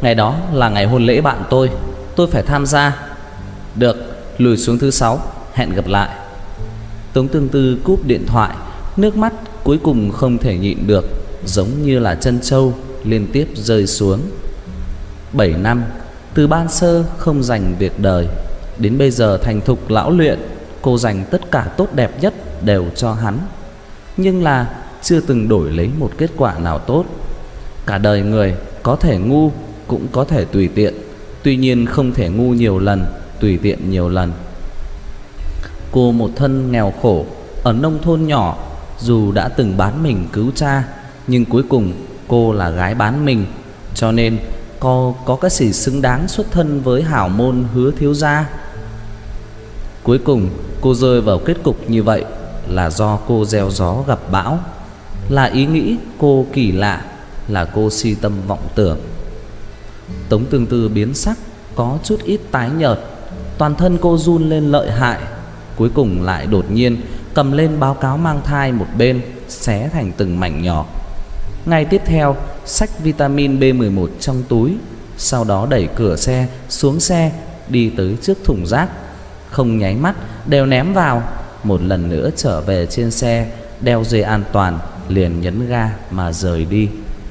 Ngày đó là ngày hôn lễ bạn tôi, tôi phải tham gia. Được, lùi xuống thứ sáu, hẹn gặp lại. Tống Tương Tư cúp điện thoại. Nước mắt cuối cùng không thể nhịn được, giống như là chân trâu liên tiếp rơi xuống. Bảy năm, từ ban sơ không dành việc đời, đến bây giờ thành thục lão luyện, cô dành tất cả tốt đẹp nhất đều cho hắn. Nhưng là chưa từng đổi lấy một kết quả nào tốt. Cả đời người có thể ngu cũng có thể tùy tiện, tuy nhiên không thể ngu nhiều lần, tùy tiện nhiều lần. Cô một thân nghèo khổ ở nông thôn nhỏ, dù đã từng bán mình cứu cha, nhưng cuối cùng cô là gái bán mình, cho nên cô có cái gì xứng đáng xuất thân với hảo môn Hứa thiếu gia. Cuối cùng cô rơi vào kết cục như vậy là do cô gieo gió gặp bão, là ý nghĩ cô kỳ lạ, là cô si tâm vọng tưởng. Tống Tương Tư biến sắc, có chút ít tái nhợt, toàn thân cô run lên lợi hại. Cuối cùng lại đột nhiên cầm lên báo cáo mang thai một bên, xé thành từng mảnh nhỏ. Ngay tiếp theo xách vitamin B mười một trong túi, sau đó đẩy cửa xe xuống xe, đi tới trước thùng rác, không nháy mắt đều ném vào. Một lần nữa trở về trên xe, đeo dây an toàn, liền nhấn ga mà rời đi.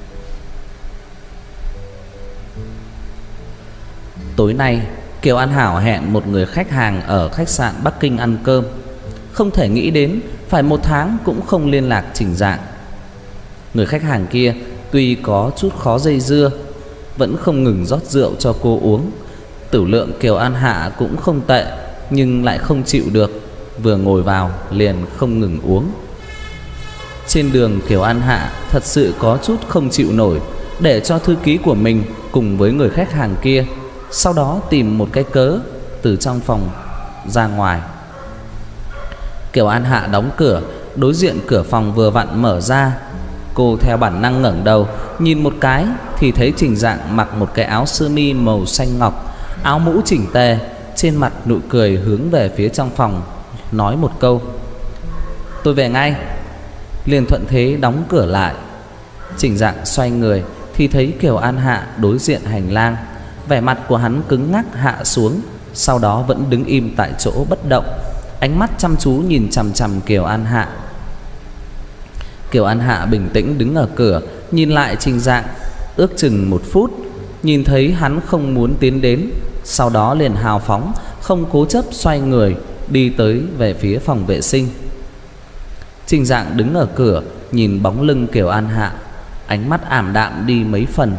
Tối nay Kiều An Hảo hẹn một người khách hàng ở khách sạn Bắc Kinh ăn cơm. Không thể nghĩ đến phải một tháng cũng không liên lạc Trình Dạng. Người khách hàng kia tuy có chút khó dây dưa, vẫn không ngừng rót rượu cho cô uống. Tử lượng Kiều An Hạ cũng không tệ, nhưng lại không chịu được, vừa ngồi vào liền không ngừng uống. Trên đường Kiều An Hạ thật sự có chút không chịu nổi, để cho thư ký của mình cùng với người khách hàng kia, sau đó tìm một cái cớ từ trong phòng ra ngoài. Kiều An Hạ đóng cửa, đối diện cửa phòng vừa vặn mở ra. Cô theo bản năng ngẩng đầu nhìn một cái thì thấy Trình Dạng mặc một cái áo sơ mi màu xanh ngọc, áo mũ chỉnh tề, trên mặt nụ cười hướng về phía trong phòng, nói một câu: "Tôi về ngay." Liền thuận thế đóng cửa lại. Trình Dạng xoay người thì thấy Kiều An Hạ đối diện hành lang. Vẻ mặt của hắn cứng ngắc hạ xuống, sau đó vẫn đứng im tại chỗ bất động, ánh mắt chăm chú nhìn chằm chằm Kiều An Hạ. Kiều An Hạ bình tĩnh đứng ở cửa, nhìn lại Trình Dạng ước chừng một phút, nhìn thấy hắn không muốn tiến đến, sau đó liền hào phóng không cố chấp xoay người đi tới về phía phòng vệ sinh. Trình Dạng đứng ở cửa nhìn bóng lưng Kiều An Hạ, ánh mắt ảm đạm đi mấy phần.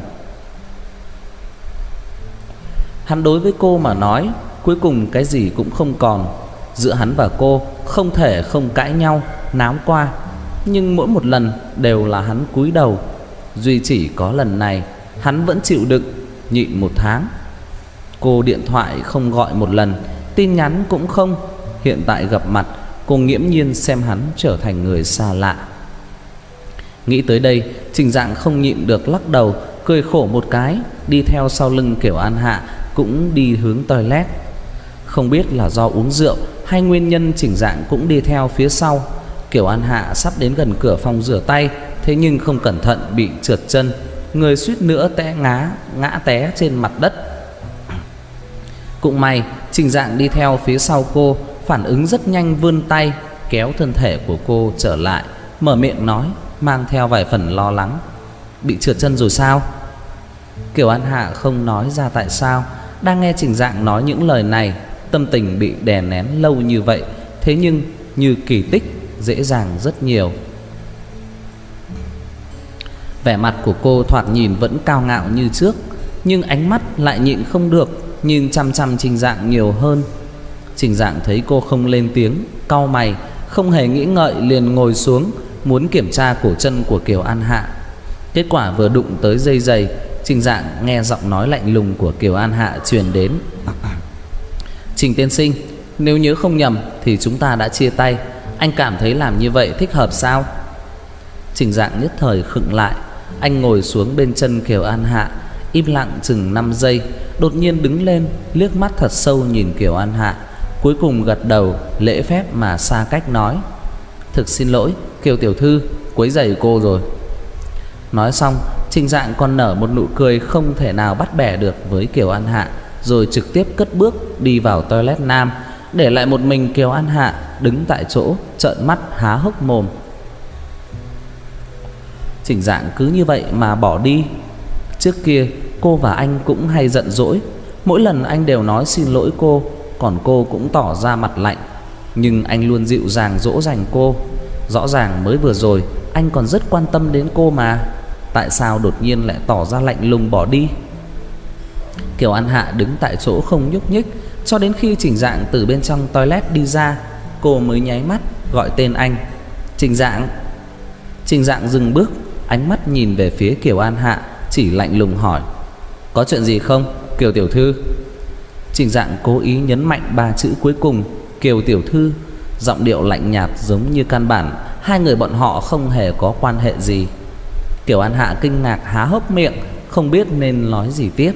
Hắn đối với cô mà nói, cuối cùng cái gì cũng không còn. Giữa hắn và cô không thể không cãi nhau, náo qua, nhưng mỗi một lần đều là hắn cúi đầu. Duy chỉ có lần này hắn vẫn chịu đựng, nhịn một tháng. Cô điện thoại không gọi một lần, tin nhắn cũng không. Hiện tại gặp mặt, cô nghiễm nhiên xem hắn trở thành người xa lạ. Nghĩ tới đây, Trình Dạng không nhịn được lắc đầu, cười khổ một cái, đi theo sau lưng Kiều An Hạ, cũng đi hướng toilet. Không biết là do uống rượu hay nguyên nhân, Trình Dạng cũng đi theo phía sau. Kiều An Hạ sắp đến gần cửa phòng rửa tay, thế nhưng không cẩn thận bị trượt chân, người suýt nữa té ngã ngã té trên mặt đất. Cũng may Trình Dạng đi theo phía sau cô, phản ứng rất nhanh, vươn tay kéo thân thể của cô trở lại, mở miệng nói mang theo vài phần lo lắng: "Bị trượt chân rồi sao?" Kiều An Hạ không nói ra tại sao. Đang nghe Trình Dạng nói những lời này, tâm tình bị đè nén lâu như vậy, thế nhưng như kỳ tích dễ dàng rất nhiều. Vẻ mặt của cô thoạt nhìn vẫn cao ngạo như trước, nhưng ánh mắt lại nhịn không được, nhìn chăm chăm Trình Dạng nhiều hơn. Trình Dạng thấy cô không lên tiếng, cau mày, không hề nghĩ ngợi liền ngồi xuống, muốn kiểm tra cổ chân của Kiều An Hạ. Kết quả vừa đụng tới dây giày, Trình Dạng nghe giọng nói lạnh lùng của Kiều An Hạ truyền đến: "Trình tiên sinh, nếu nhớ không nhầm thì chúng ta đã chia tay. Anh cảm thấy làm như vậy thích hợp sao?" Trình Dạng nhất thời khựng lại. Anh ngồi xuống bên chân Kiều An Hạ, im lặng chừng năm giây, đột nhiên đứng lên, liếc mắt thật sâu nhìn Kiều An Hạ, cuối cùng gật đầu lễ phép mà xa cách nói: "Thực xin lỗi Kiều tiểu thư, quấy rầy cô rồi." Nói xong Trình Dạng còn nở một nụ cười không thể nào bắt bẻ được với Kiều An Hạ, rồi trực tiếp cất bước đi vào toilet nam, để lại một mình Kiều An Hạ đứng tại chỗ trợn mắt há hốc mồm. Trình Dạng cứ như vậy mà bỏ đi. Trước kia cô và anh cũng hay giận dỗi, mỗi lần anh đều nói xin lỗi cô, còn cô cũng tỏ ra mặt lạnh. Nhưng anh luôn dịu dàng dỗ dành cô. Rõ ràng mới vừa rồi anh còn rất quan tâm đến cô mà, tại sao đột nhiên lại tỏ ra lạnh lùng bỏ đi? Kiều An Hạ đứng tại chỗ không nhúc nhích, cho đến khi Trình Dạng từ bên trong toilet đi ra, cô mới nháy mắt gọi tên anh. Trình Dạng. Trình Dạng dừng bước, ánh mắt nhìn về phía Kiều An Hạ, chỉ lạnh lùng hỏi: có chuyện gì không, Kiều tiểu thư? Trình Dạng cố ý nhấn mạnh ba chữ cuối cùng, Kiều tiểu thư, giọng điệu lạnh nhạt giống như căn bản hai người bọn họ không hề có quan hệ gì. Kiều An Hạ kinh ngạc há hốc miệng, không biết nên nói gì tiếp.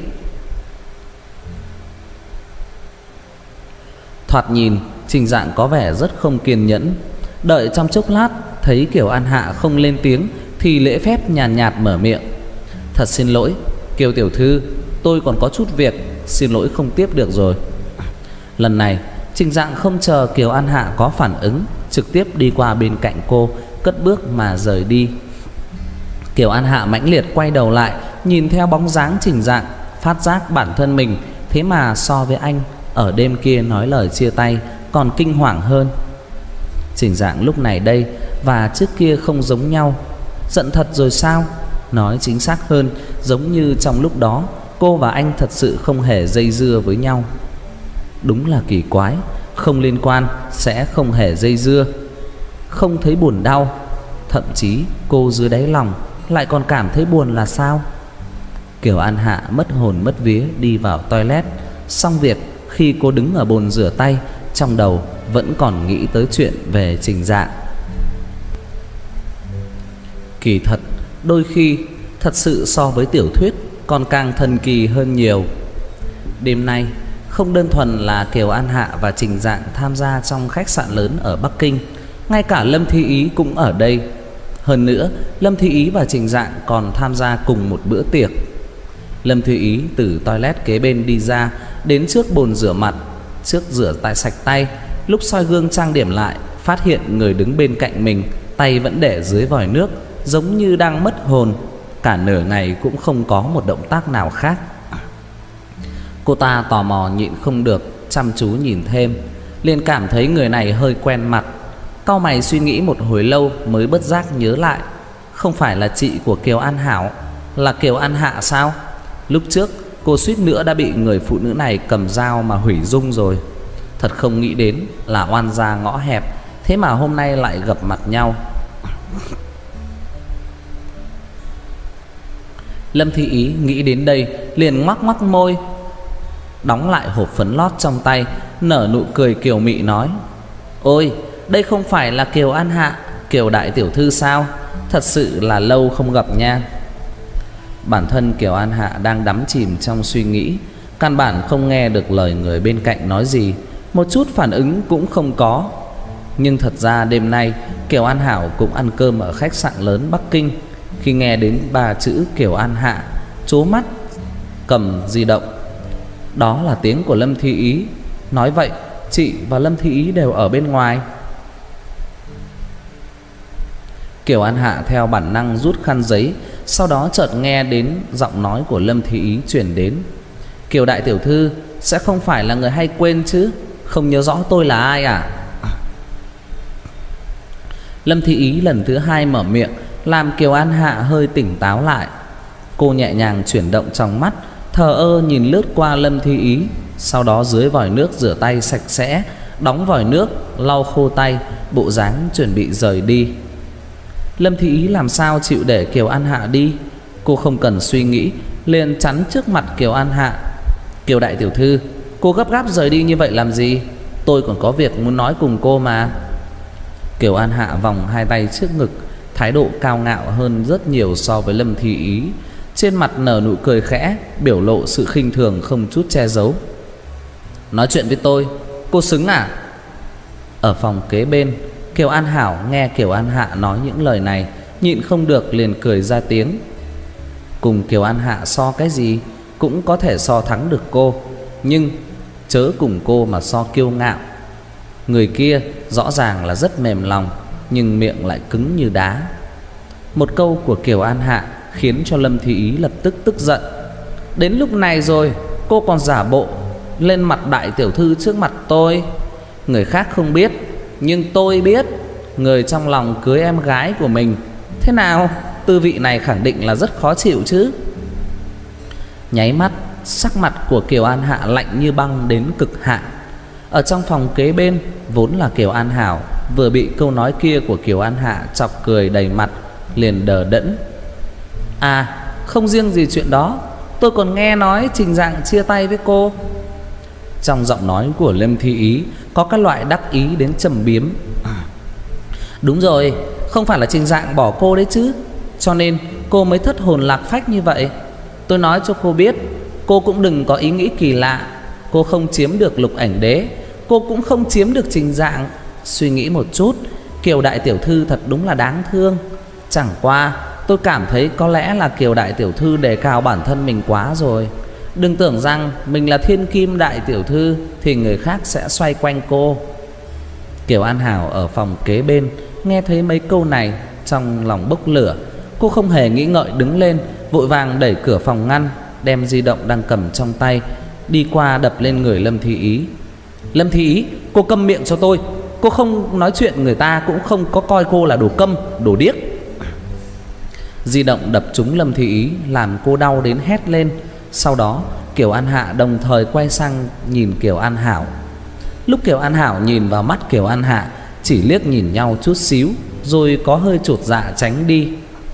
Thoạt nhìn Trình Dạng có vẻ rất không kiên nhẫn. Đợi trong chốc lát thấy Kiều An Hạ không lên tiếng thì lễ phép nhàn nhạt, nhạt mở miệng: thật xin lỗi Kiều tiểu thư, tôi còn có chút việc, xin lỗi không tiếp được rồi. Lần này Trình Dạng không chờ Kiều An Hạ có phản ứng, trực tiếp đi qua bên cạnh cô, cất bước mà rời đi. Kiều An Hạ mãnh liệt quay đầu lại, nhìn theo bóng dáng Trình Dạng, phát giác bản thân mình thế mà so với anh ở đêm kia nói lời chia tay còn kinh hoàng hơn. Trình Dạng lúc này đây và trước kia không giống nhau. Giận thật rồi sao? Nói chính xác hơn, giống như trong lúc đó cô và anh thật sự không hề dây dưa với nhau. Đúng là kỳ quái, không liên quan sẽ không hề dây dưa, không thấy buồn đau. Thậm chí cô dưới đáy lòng lại còn cảm thấy buồn là sao? Kiều An Hạ mất hồn mất vía đi vào toilet. Xong việc, khi cô đứng ở bồn rửa tay, trong đầu vẫn còn nghĩ tới chuyện về Trình Dạng. Kỳ thật, đôi khi thật sự so với tiểu thuyết còn càng thần kỳ hơn nhiều. Đêm nay không đơn thuần là Kiều An Hạ và Trình Dạng tham gia trong khách sạn lớn ở Bắc Kinh, ngay cả Lâm Thi Ý cũng ở đây. Hơn nữa, Lâm Thi Ý và Trình Dạng còn tham gia cùng một bữa tiệc. Lâm Thi Ý từ toilet kế bên đi ra, đến trước bồn rửa mặt, trước rửa tay sạch tay, lúc soi gương trang điểm lại, phát hiện người đứng bên cạnh mình tay vẫn để dưới vòi nước, giống như đang mất hồn. Cả nửa ngày cũng không có một động tác nào khác. Cô ta tò mò nhịn không được, chăm chú nhìn thêm, liền cảm thấy người này hơi quen mặt. Cau mày suy nghĩ một hồi lâu mới bất giác nhớ lại, không phải là chị của Kiều An Hảo, là Kiều An Hạ sao? Lúc trước cô suýt nữa đã bị người phụ nữ này cầm dao mà hủy dung rồi. Thật không nghĩ đến là oan gia ngõ hẹp, thế mà hôm nay lại gặp mặt nhau. Lâm Thi Ý nghĩ đến đây liền ngoắc ngoắc môi, đóng lại hộp phấn lót trong tay, nở nụ cười kiều mị nói: ôi, đây không phải là Kiều An Hạ, Kiều đại tiểu thư sao? Thật sự là lâu không gặp nha. Bản thân Kiều An Hạ đang đắm chìm trong suy nghĩ, căn bản không nghe được lời người bên cạnh nói gì, một chút phản ứng cũng không có. Nhưng thật ra đêm nay Kiều An Hảo cũng ăn cơm ở khách sạn lớn Bắc Kinh. Khi nghe đến ba chữ Kiều An Hạ, trố mắt cầm di động. Đó là tiếng của Lâm Thi Ý. Nói vậy chị và Lâm Thi Ý đều ở bên ngoài. Kiều An Hạ theo bản năng rút khăn giấy, sau đó chợt nghe đến giọng nói của Lâm Thi Ý truyền đến: Kiều đại tiểu thư sẽ không phải là người hay quên chứ? Không nhớ rõ tôi là ai à? Lâm Thi Ý lần thứ hai mở miệng, làm Kiều An Hạ hơi tỉnh táo lại. Cô nhẹ nhàng chuyển động trong mắt, thờ ơ nhìn lướt qua Lâm Thi Ý, sau đó dưới vòi nước rửa tay sạch sẽ, đóng vòi nước, lau khô tay, bộ dáng chuẩn bị rời đi. Lâm Thi Ý làm sao chịu để Kiều An Hạ đi? Cô không cần suy nghĩ, liền chắn trước mặt Kiều An Hạ: Kiều đại tiểu thư, cô gấp gáp rời đi như vậy làm gì? Tôi còn có việc muốn nói cùng cô mà. Kiều An Hạ vòng hai tay trước ngực, thái độ cao ngạo hơn rất nhiều so với Lâm Thi Ý. Trên mặt nở nụ cười khẽ, biểu lộ sự khinh thường không chút che giấu. Nói chuyện với tôi, cô xứng à? Ở phòng kế bên, Kiều An Hảo nghe Kiều An Hạ nói những lời này, nhịn không được liền cười ra tiếng. Cùng Kiều An Hạ so cái gì, cũng có thể so thắng được cô, nhưng chớ cùng cô mà so kiêu ngạo. Người kia rõ ràng là rất mềm lòng, nhưng miệng lại cứng như đá. Một câu của Kiều An Hạ khiến cho Lâm Thi Ý lập tức tức giận. Đến lúc này rồi cô còn giả bộ lên mặt đại tiểu thư trước mặt tôi. Người khác không biết, nhưng tôi biết. Người trong lòng cưới em gái của mình, thế nào, tư vị này khẳng định là rất khó chịu chứ. Nháy mắt, sắc mặt của Kiều An Hạ lạnh như băng đến cực hạn. Ở trong phòng kế bên vốn là Kiều An Hảo, vừa bị câu nói kia của Kiều An Hạ chọc cười đầy mặt, liền đờ đẫn. À, không riêng gì chuyện đó, tôi còn nghe nói Trình Dạng chia tay với cô. Trong giọng nói của Lâm Thi Ý có các loại đắc ý đến trầm biếm. Đúng rồi, không phải là Trình Dạng bỏ cô đấy chứ, cho nên cô mới thất hồn lạc phách như vậy. Tôi nói cho cô biết, cô cũng đừng có ý nghĩ kỳ lạ. Cô không chiếm được Lục Ảnh Đế, cô cũng không chiếm được Trình Dạng. Suy nghĩ một chút, Kiều đại tiểu thư thật đúng là đáng thương. Chẳng qua tôi cảm thấy có lẽ là Kiều đại tiểu thư đề cao bản thân mình quá rồi. Đừng tưởng rằng mình là thiên kim đại tiểu thư thì người khác sẽ xoay quanh cô. Kiều An Hảo ở phòng kế bên nghe thấy mấy câu này, trong lòng bốc lửa. Cô không hề nghĩ ngợi đứng lên, vội vàng đẩy cửa phòng ngăn, đem di động đang cầm trong tay đi qua đập lên người Lâm Thi Ý. Lâm Thi Ý, cô câm miệng cho tôi. Cô không nói chuyện, người ta cũng không có coi cô là đồ câm, đồ điếc. Di động đập trúng Lâm Thi Ý làm cô đau đến hét lên. Sau đó Kiều An Hạ đồng thời quay sang nhìn Kiều An Hảo. Lúc Kiều An Hảo nhìn vào mắt Kiều An Hạ, chỉ liếc nhìn nhau chút xíu, rồi có hơi chột dạ tránh đi.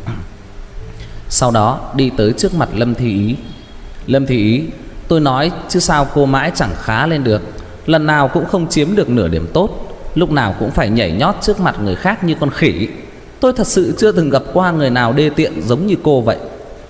Sau đó đi tới trước mặt Lâm Thi Ý. Lâm Thi Ý, tôi nói chứ sao cô mãi chẳng khá lên được. Lần nào cũng không chiếm được nửa điểm tốt, lúc nào cũng phải nhảy nhót trước mặt người khác như con khỉ. Tôi thật sự chưa từng gặp qua người nào đê tiện giống như cô vậy.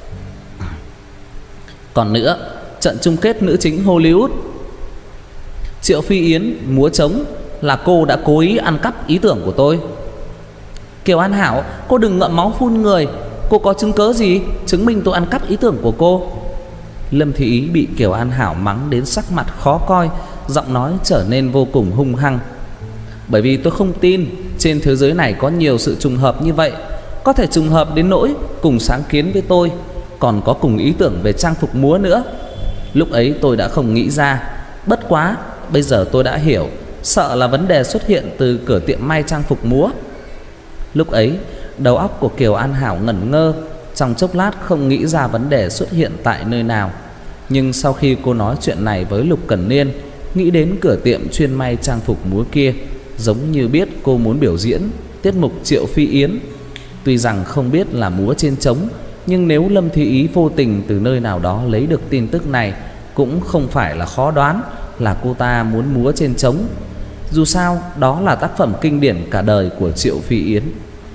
Còn nữa, trận chung kết nữ chính Hollywood, Triệu Phi Yến múa trống là cô đã cố ý ăn cắp ý tưởng của tôi. Kiều An Hảo, cô đừng ngậm máu phun người. Cô có chứng cớ gì chứng minh tôi ăn cắp ý tưởng của cô? Lâm Thi Ý bị Kiều An Hảo mắng đến sắc mặt khó coi, giọng nói trở nên vô cùng hung hăng. Bởi vì tôi không tin trên thế giới này có nhiều sự trùng hợp như vậy. Có thể trùng hợp đến nỗi cùng sáng kiến với tôi, còn có cùng ý tưởng về trang phục múa nữa. Lúc ấy tôi đã không nghĩ ra, bất quá bây giờ tôi đã hiểu, sợ là vấn đề xuất hiện từ cửa tiệm may trang phục múa. Lúc ấy đầu óc của Kiều An Hảo ngẩn ngơ, trong chốc lát không nghĩ ra vấn đề xuất hiện tại nơi nào. Nhưng sau khi cô nói chuyện này với Lục Cẩn Niên, nghĩ đến cửa tiệm chuyên may trang phục múa kia, giống như biết cô muốn biểu diễn tiết mục Triệu Phi Yến. Tuy rằng không biết là múa trên trống, nhưng nếu Lâm Thi Ý vô tình từ nơi nào đó lấy được tin tức này, cũng không phải là khó đoán là cô ta muốn múa trên trống. Dù sao đó là tác phẩm kinh điển cả đời của Triệu Phi Yến.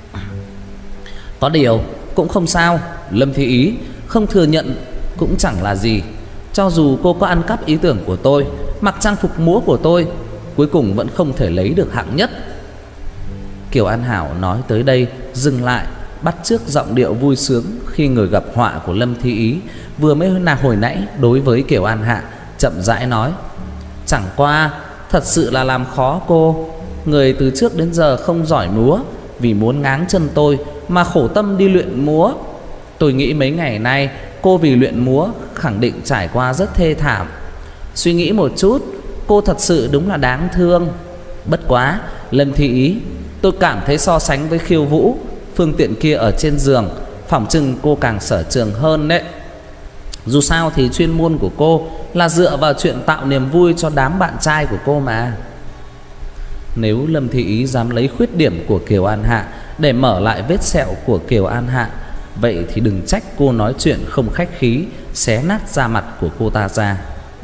Có điều cũng không sao, Lâm Thi Ý không thừa nhận cũng chẳng là gì. Cho dù cô có ăn cắp ý tưởng của tôi, mặc trang phục múa của tôi, cuối cùng vẫn không thể lấy được hạng nhất. Kiều An Hảo nói tới đây dừng lại, bắt chước giọng điệu vui sướng khi người gặp họa của Lâm Thi Ý vừa mới là hồi nãy đối với Kiều An Hạ, chậm rãi nói: chẳng qua thật sự là làm khó cô. Người từ trước đến giờ không giỏi múa, vì muốn ngáng chân tôi mà khổ tâm đi luyện múa. Tôi nghĩ mấy ngày nay cô vì luyện múa khẳng định trải qua rất thê thảm. Suy nghĩ một chút, cô thật sự đúng là đáng thương. Bất quá Lâm Thi Ý, tôi cảm thấy so sánh với khiêu vũ, phương tiện kia ở trên giường, phỏng chừng cô càng sở trường hơn đấy. Dù sao thì chuyên môn của cô là dựa vào chuyện tạo niềm vui cho đám bạn trai của cô mà. Nếu Lâm Thi Ý dám lấy khuyết điểm của Kiều An Hạ để mở lại vết sẹo của Kiều An Hạ, vậy thì đừng trách cô nói chuyện không khách khí, xé nát da mặt của cô ta ra.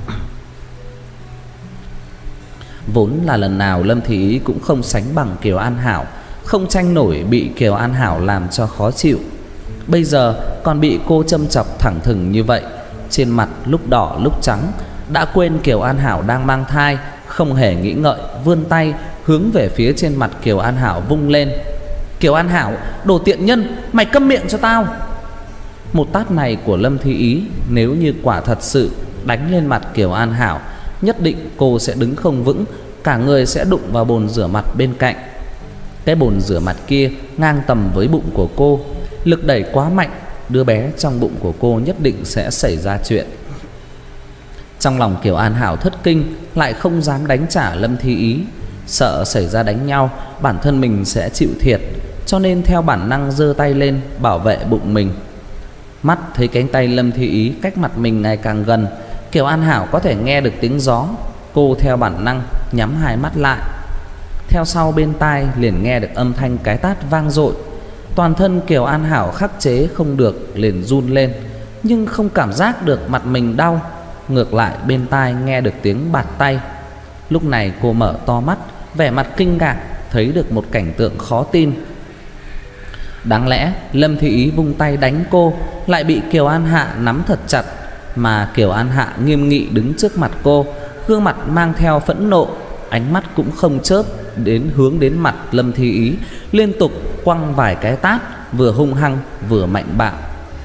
Vốn là lần nào Lâm Thi Ý cũng không sánh bằng Kiều An Hảo, không tranh nổi bị Kiều An Hảo làm cho khó chịu. Bây giờ còn bị cô châm chọc thẳng thừng như vậy, trên mặt lúc đỏ lúc trắng, đã quên Kiều An Hảo đang mang thai, không hề nghĩ ngợi vươn tay hướng về phía trên mặt Kiều An Hảo vung lên. Kiều An Hảo, đồ tiện nhân, mày câm miệng cho tao. Một tát này của Lâm Thi Ý nếu như quả thật sự đánh lên mặt Kiều An Hảo, nhất định cô sẽ đứng không vững, cả người sẽ đụng vào bồn rửa mặt bên cạnh. Cái bồn rửa mặt kia ngang tầm với bụng của cô, lực đẩy quá mạnh, đứa bé trong bụng của cô nhất định sẽ xảy ra chuyện. Trong lòng Kiều An Hảo thất kinh, lại không dám đánh trả Lâm Thi Ý, sợ xảy ra đánh nhau bản thân mình sẽ chịu thiệt, cho nên theo bản năng giơ tay lên bảo vệ bụng mình. Mắt thấy cánh tay Lâm Thi Ý cách mặt mình ngày càng gần, Kiều An Hảo có thể nghe được tiếng gió. Cô theo bản năng nhắm hai mắt lại. Theo sau bên tai liền nghe được âm thanh cái tát vang dội. Toàn thân Kiều An Hảo khắc chế không được liền run lên, nhưng không cảm giác được mặt mình đau. Ngược lại bên tai nghe được tiếng bạt tay. Lúc này cô mở to mắt, vẻ mặt kinh ngạc, thấy được một cảnh tượng khó tin. Đáng lẽ Lâm Thi Ý vung tay đánh cô, lại bị Kiều An Hạ nắm thật chặt, mà Kiều An Hạ nghiêm nghị đứng trước mặt cô, gương mặt mang theo phẫn nộ, ánh mắt cũng không chớp đến hướng đến mặt Lâm Thi Ý, liên tục quăng vài cái tát, vừa hung hăng vừa mạnh bạo.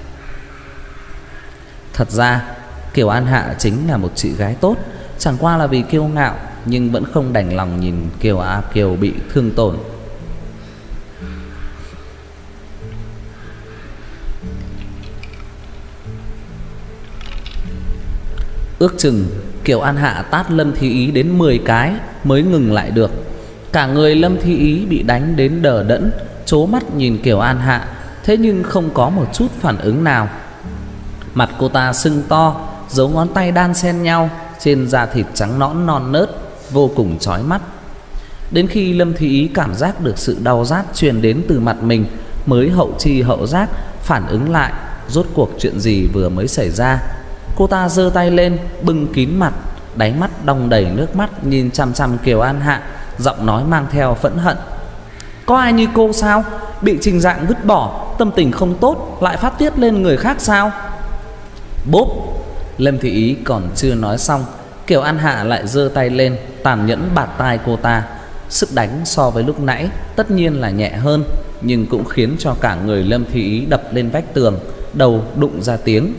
Thật ra Kiều An Hạ chính là một chị gái tốt, chẳng qua là vì kiêu ngạo nhưng vẫn không đành lòng nhìn Kiều A Kiều bị thương tổn. Ước chừng Kiều An Hạ tát Lâm Thi Ý đến mười cái mới ngừng lại được. Cả người Lâm Thi Ý bị đánh đến đờ đẫn, trố mắt nhìn Kiều An Hạ, thế nhưng không có một chút phản ứng nào. Mặt cô ta sưng to, dấu ngón tay đan xen nhau trên da thịt trắng nõn non nớt, vô cùng chói mắt. Đến khi Lâm Thi Ý cảm giác được sự đau rát truyền đến từ mặt mình, mới hậu chi hậu giác phản ứng lại rốt cuộc chuyện gì vừa mới xảy ra. Cô ta giơ tay lên bưng kín mặt, đáy mắt đong đầy nước mắt nhìn chằm chằm Kiều An Hạ, giọng nói mang theo phẫn hận. Có ai như cô sao? Bị Trình Dạng vứt bỏ, tâm tình không tốt lại phát tiết lên người khác sao? Bốp! Lâm Thị Ý còn chưa nói xong, Kiều An Hạ lại giơ tay lên tàn nhẫn bạt tai cô ta. Sức đánh so với lúc nãy tất nhiên là nhẹ hơn, nhưng cũng khiến cho cả người Lâm Thị Ý đập lên vách tường, đầu đụng ra tiếng.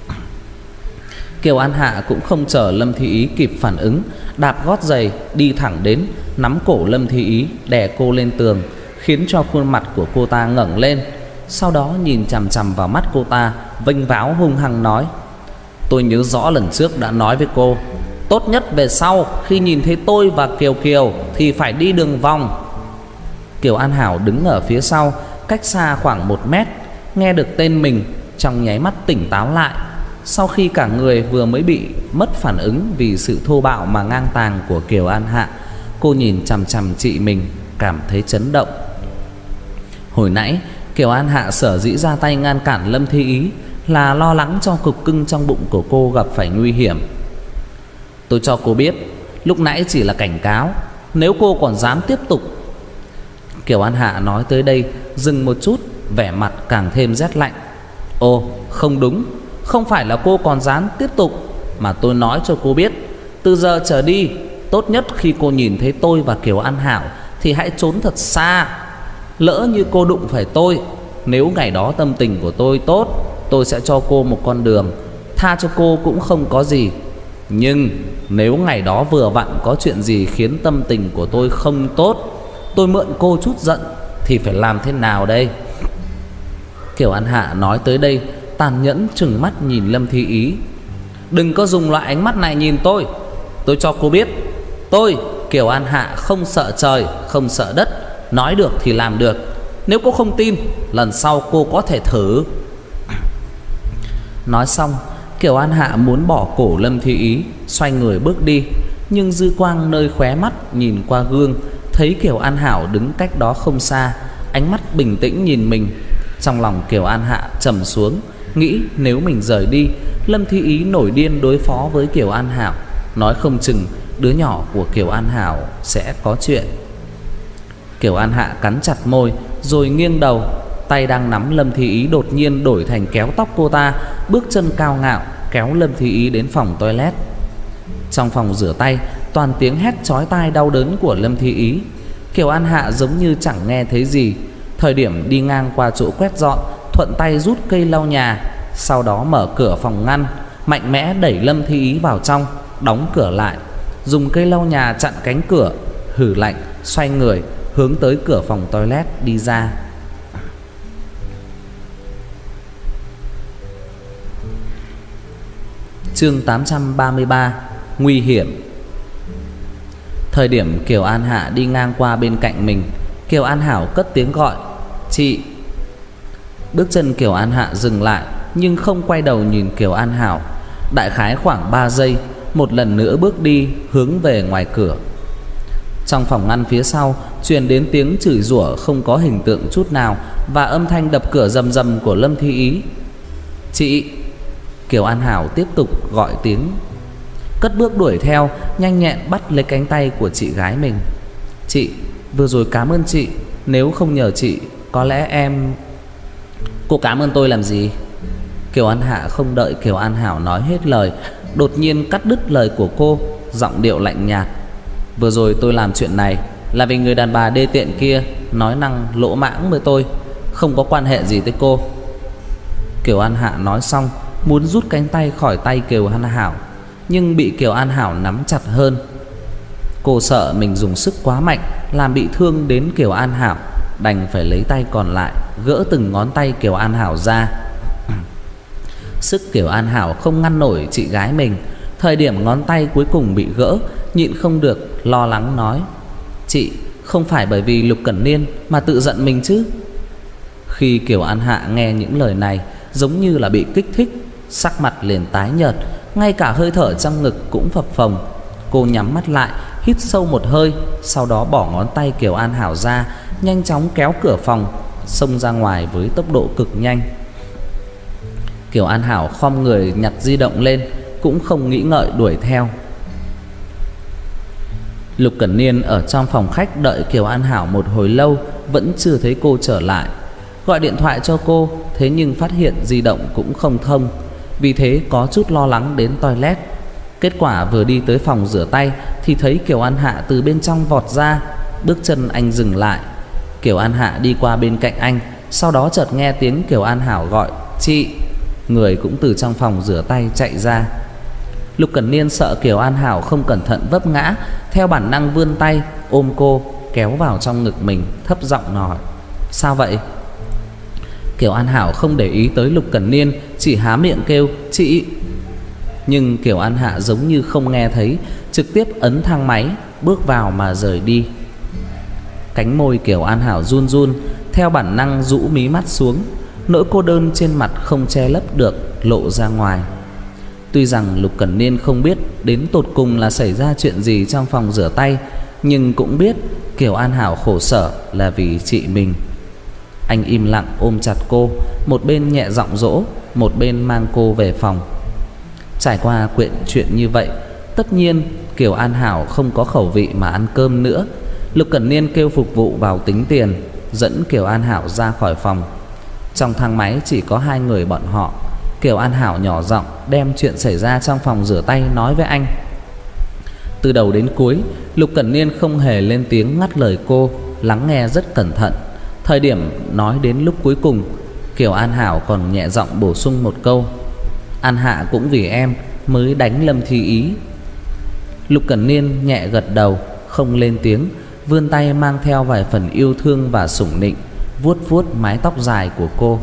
Kiều An Hạ cũng không chờ Lâm Thi Ý kịp phản ứng, đạp gót giày đi thẳng đến, nắm cổ Lâm Thi Ý đè cô lên tường, khiến cho khuôn mặt của cô ta ngẩng lên. Sau đó nhìn chằm chằm vào mắt cô ta, vênh váo hung hăng nói: Tôi nhớ rõ lần trước đã nói với cô, tốt nhất về sau khi nhìn thấy tôi và Kiều Kiều thì phải đi đường vòng. Kiều An Hảo đứng ở phía sau, cách xa khoảng một mét, nghe được tên mình, trong nháy mắt tỉnh táo lại. Sau khi cả người vừa mới bị mất phản ứng vì sự thô bạo mà ngang tàng của Kiều An Hạ, cô nhìn chằm chằm chị mình, cảm thấy chấn động. Hồi nãy Kiều An Hạ sở dĩ ra tay ngăn cản Lâm Thi Ý là lo lắng cho cục cưng trong bụng của cô gặp phải nguy hiểm. Tôi cho cô biết, lúc nãy chỉ là cảnh cáo, nếu cô còn dám tiếp tục. Kiều An Hạ nói tới đây dừng một chút, vẻ mặt càng thêm rét lạnh. Ồ, không đúng, không phải là cô còn dám tiếp tục, mà tôi nói cho cô biết, từ giờ trở đi, tốt nhất khi cô nhìn thấy tôi và Kiều An Hảo thì hãy trốn thật xa. Lỡ như cô đụng phải tôi, nếu ngày đó tâm tình của tôi tốt, tôi sẽ cho cô một con đường, tha cho cô cũng không có gì. Nhưng nếu ngày đó vừa vặn có chuyện gì khiến tâm tình của tôi không tốt, tôi mượn cô chút giận, thì phải làm thế nào đây? Kiều An Hạ nói tới đây tàn nhẫn trừng mắt nhìn Lâm Thi Ý. Đừng có dùng loại ánh mắt này nhìn tôi. Tôi cho cô biết, tôi Kiều An Hạ không sợ trời, không sợ đất, nói được thì làm được. Nếu cô không tin, lần sau cô có thể thử. Nói xong, Kiều An Hạ muốn bỏ cổ Lâm Thi Ý, xoay người bước đi. Nhưng dư quang nơi khóe mắt nhìn qua gương, thấy Kiều An Hảo đứng cách đó không xa, ánh mắt bình tĩnh nhìn mình. Trong lòng Kiều An Hạ trầm xuống, nghĩ nếu mình rời đi, Lâm Thi Ý nổi điên đối phó với Kiều An Hảo, nói không chừng đứa nhỏ của Kiều An Hảo sẽ có chuyện. Kiều An Hạ cắn chặt môi rồi nghiêng đầu, tay đang nắm Lâm Thi Ý đột nhiên đổi thành kéo tóc cô ta, bước chân cao ngạo kéo Lâm Thi Ý đến phòng toilet. Trong phòng rửa tay, toàn tiếng hét chói tai đau đớn của Lâm Thi Ý. Kiều An Hạ giống như chẳng nghe thấy gì. Thời điểm đi ngang qua chỗ quét dọn, thuận tay rút cây lau nhà, sau đó mở cửa phòng ngăn, mạnh mẽ đẩy Lâm Thi Ý vào trong, đóng cửa lại, dùng cây lau nhà chặn cánh cửa, hử lạnh, xoay người hướng tới cửa phòng toilet đi ra. Chương tám trăm ba mươi ba. Nguy hiểm. Thời điểm Kiều An Hạ đi ngang qua bên cạnh mình, Kiều An Hảo cất tiếng gọi: "Chị." Bước chân Kiều An Hạ dừng lại, nhưng không quay đầu nhìn Kiều An Hảo. Đại khái khoảng ba giây, một lần nữa bước đi hướng về ngoài cửa. Trong phòng ngăn phía sau truyền đến tiếng chửi rủa không có hình tượng chút nào và âm thanh đập cửa rầm rầm của Lâm Thi Ý. "Chị." Kiều An Hảo tiếp tục gọi tiếng, cất bước đuổi theo, nhanh nhẹn bắt lấy cánh tay của chị gái mình. "Chị, vừa rồi cảm ơn chị, nếu không nhờ chị, có lẽ em..." "Cô cảm ơn tôi làm gì?" Kiều An Hạ không đợi Kiều An Hảo nói hết lời, đột nhiên cắt đứt lời của cô, giọng điệu lạnh nhạt: "Vừa rồi tôi làm chuyện này là vì người đàn bà đê tiện kia nói năng lỗ mãng với tôi, không có quan hệ gì tới cô." Kiều An Hạ nói xong, muốn rút cánh tay khỏi tay Kiều An Hảo, nhưng bị Kiều An Hảo nắm chặt hơn. Cô sợ mình dùng sức quá mạnh làm bị thương đến Kiều An Hảo, đành phải lấy tay còn lại gỡ từng ngón tay Kiều An Hảo ra. Sức Kiều An Hảo không ngăn nổi chị gái mình. Thời điểm ngón tay cuối cùng bị gỡ, nhịn không được lo lắng nói: "Chị, không phải bởi vì Lục Cẩn Niên mà tự giận mình chứ?" Khi Kiều An Hạ nghe những lời này, giống như là bị kích thích, sắc mặt liền tái nhợt, ngay cả hơi thở trong ngực cũng phập phồng. Cô nhắm mắt lại, hít sâu một hơi, sau đó bỏ ngón tay Kiều An Hảo ra, nhanh chóng kéo cửa phòng, xông ra ngoài với tốc độ cực nhanh. Kiều An Hảo khom người nhặt di động lên, cũng không nghĩ ngợi đuổi theo. Lục Cẩn Niên ở trong phòng khách đợi Kiều An Hảo một hồi lâu, vẫn chưa thấy cô trở lại. Gọi điện thoại cho cô, thế nhưng phát hiện di động cũng không thông, vì thế có chút lo lắng đến toilet. Kết quả vừa đi tới phòng rửa tay thì thấy Kiều An Hạ từ bên trong vọt ra. Bước chân anh dừng lại. Kiều An Hạ đi qua bên cạnh anh, sau đó chợt nghe tiếng Kiều An Hảo gọi: "Chị." Người cũng từ trong phòng rửa tay chạy ra. Lục Cẩn Niên sợ Kiều An Hảo không cẩn thận vấp ngã, theo bản năng vươn tay ôm cô, kéo vào trong ngực mình, thấp giọng hỏi: "Sao vậy?" Kiều An Hảo không để ý tới Lục Cẩn Niên, chỉ há miệng kêu "Chị." Nhưng Kiều An Hạ giống như không nghe thấy, trực tiếp ấn thang máy, bước vào mà rời đi. Cánh môi Kiều An Hảo run run, theo bản năng rũ mí mắt xuống. Nỗi cô đơn trên mặt không che lấp được, lộ ra ngoài. Tuy rằng Lục Cẩn Niên không biết đến tột cùng là xảy ra chuyện gì trong phòng rửa tay, nhưng cũng biết Kiều An Hảo khổ sở là vì chị mình. Anh im lặng ôm chặt cô, một bên nhẹ giọng dỗ, một bên mang cô về phòng. Trải qua quyện chuyện như vậy, tất nhiên Kiều An Hảo không có khẩu vị mà ăn cơm nữa. Lục Cẩn Niên kêu phục vụ vào tính tiền, dẫn Kiều An Hảo ra khỏi phòng. Trong thang máy chỉ có hai người bọn họ. Kiều An Hảo nhỏ giọng đem chuyện xảy ra trong phòng rửa tay nói với anh. Từ đầu đến cuối, Lục Cẩn Niên không hề lên tiếng ngắt lời cô, lắng nghe rất cẩn thận. Thời điểm nói đến lúc cuối cùng, Kiều An Hảo còn nhẹ giọng bổ sung một câu: "An Hạ cũng vì em mới đánh Lâm Thi Ý." Lục Cẩn Niên nhẹ gật đầu, không lên tiếng, vươn tay mang theo vài phần yêu thương và sủng nịnh, vuốt vuốt mái tóc dài của cô.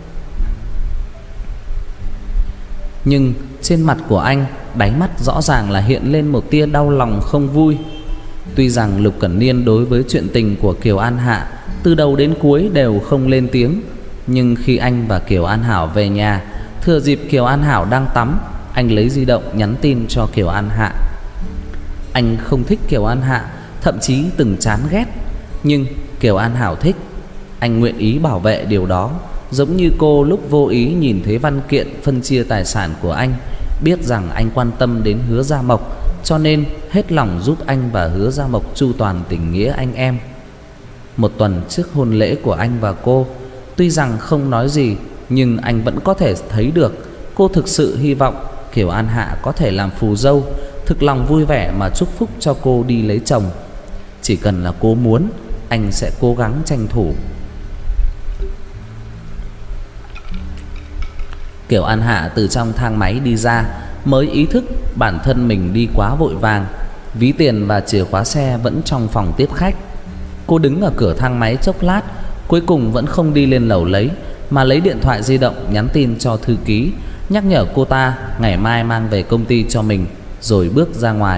Nhưng trên mặt của anh, đáy mắt rõ ràng là hiện lên một tia đau lòng không vui. Tuy rằng Lục Cẩn Niên đối với chuyện tình của Kiều An Hạ từ đầu đến cuối đều không lên tiếng, nhưng khi anh và Kiều An Hảo về nhà, thừa dịp Kiều An Hảo đang tắm, anh lấy di động nhắn tin cho Kiều An Hạ. Anh không thích Kiều An Hạ, thậm chí từng chán ghét, nhưng Kiều An Hảo thích. Anh nguyện ý bảo vệ điều đó, giống như cô lúc vô ý nhìn thấy văn kiện phân chia tài sản của anh, biết rằng anh quan tâm đến Hứa Gia Mộc, cho nên hết lòng giúp anh và Hứa Gia Mộc chu toàn tình nghĩa anh em. Một tuần trước hôn lễ của anh và cô, tuy rằng không nói gì, nhưng anh vẫn có thể thấy được cô thực sự hy vọng Kiều An Hạ có thể làm phù dâu, thực lòng vui vẻ mà chúc phúc cho cô đi lấy chồng. Chỉ cần là cô muốn, anh sẽ cố gắng tranh thủ. Kiều An Hạ từ trong thang máy đi ra, mới ý thức bản thân mình đi quá vội vàng. Ví tiền và chìa khóa xe vẫn trong phòng tiếp khách. Cô đứng ở cửa thang máy chốc lát, cuối cùng vẫn không đi lên lầu lấy, mà lấy điện thoại di động nhắn tin cho thư ký, nhắc nhở cô ta ngày mai mang về công ty cho mình, rồi bước ra ngoài.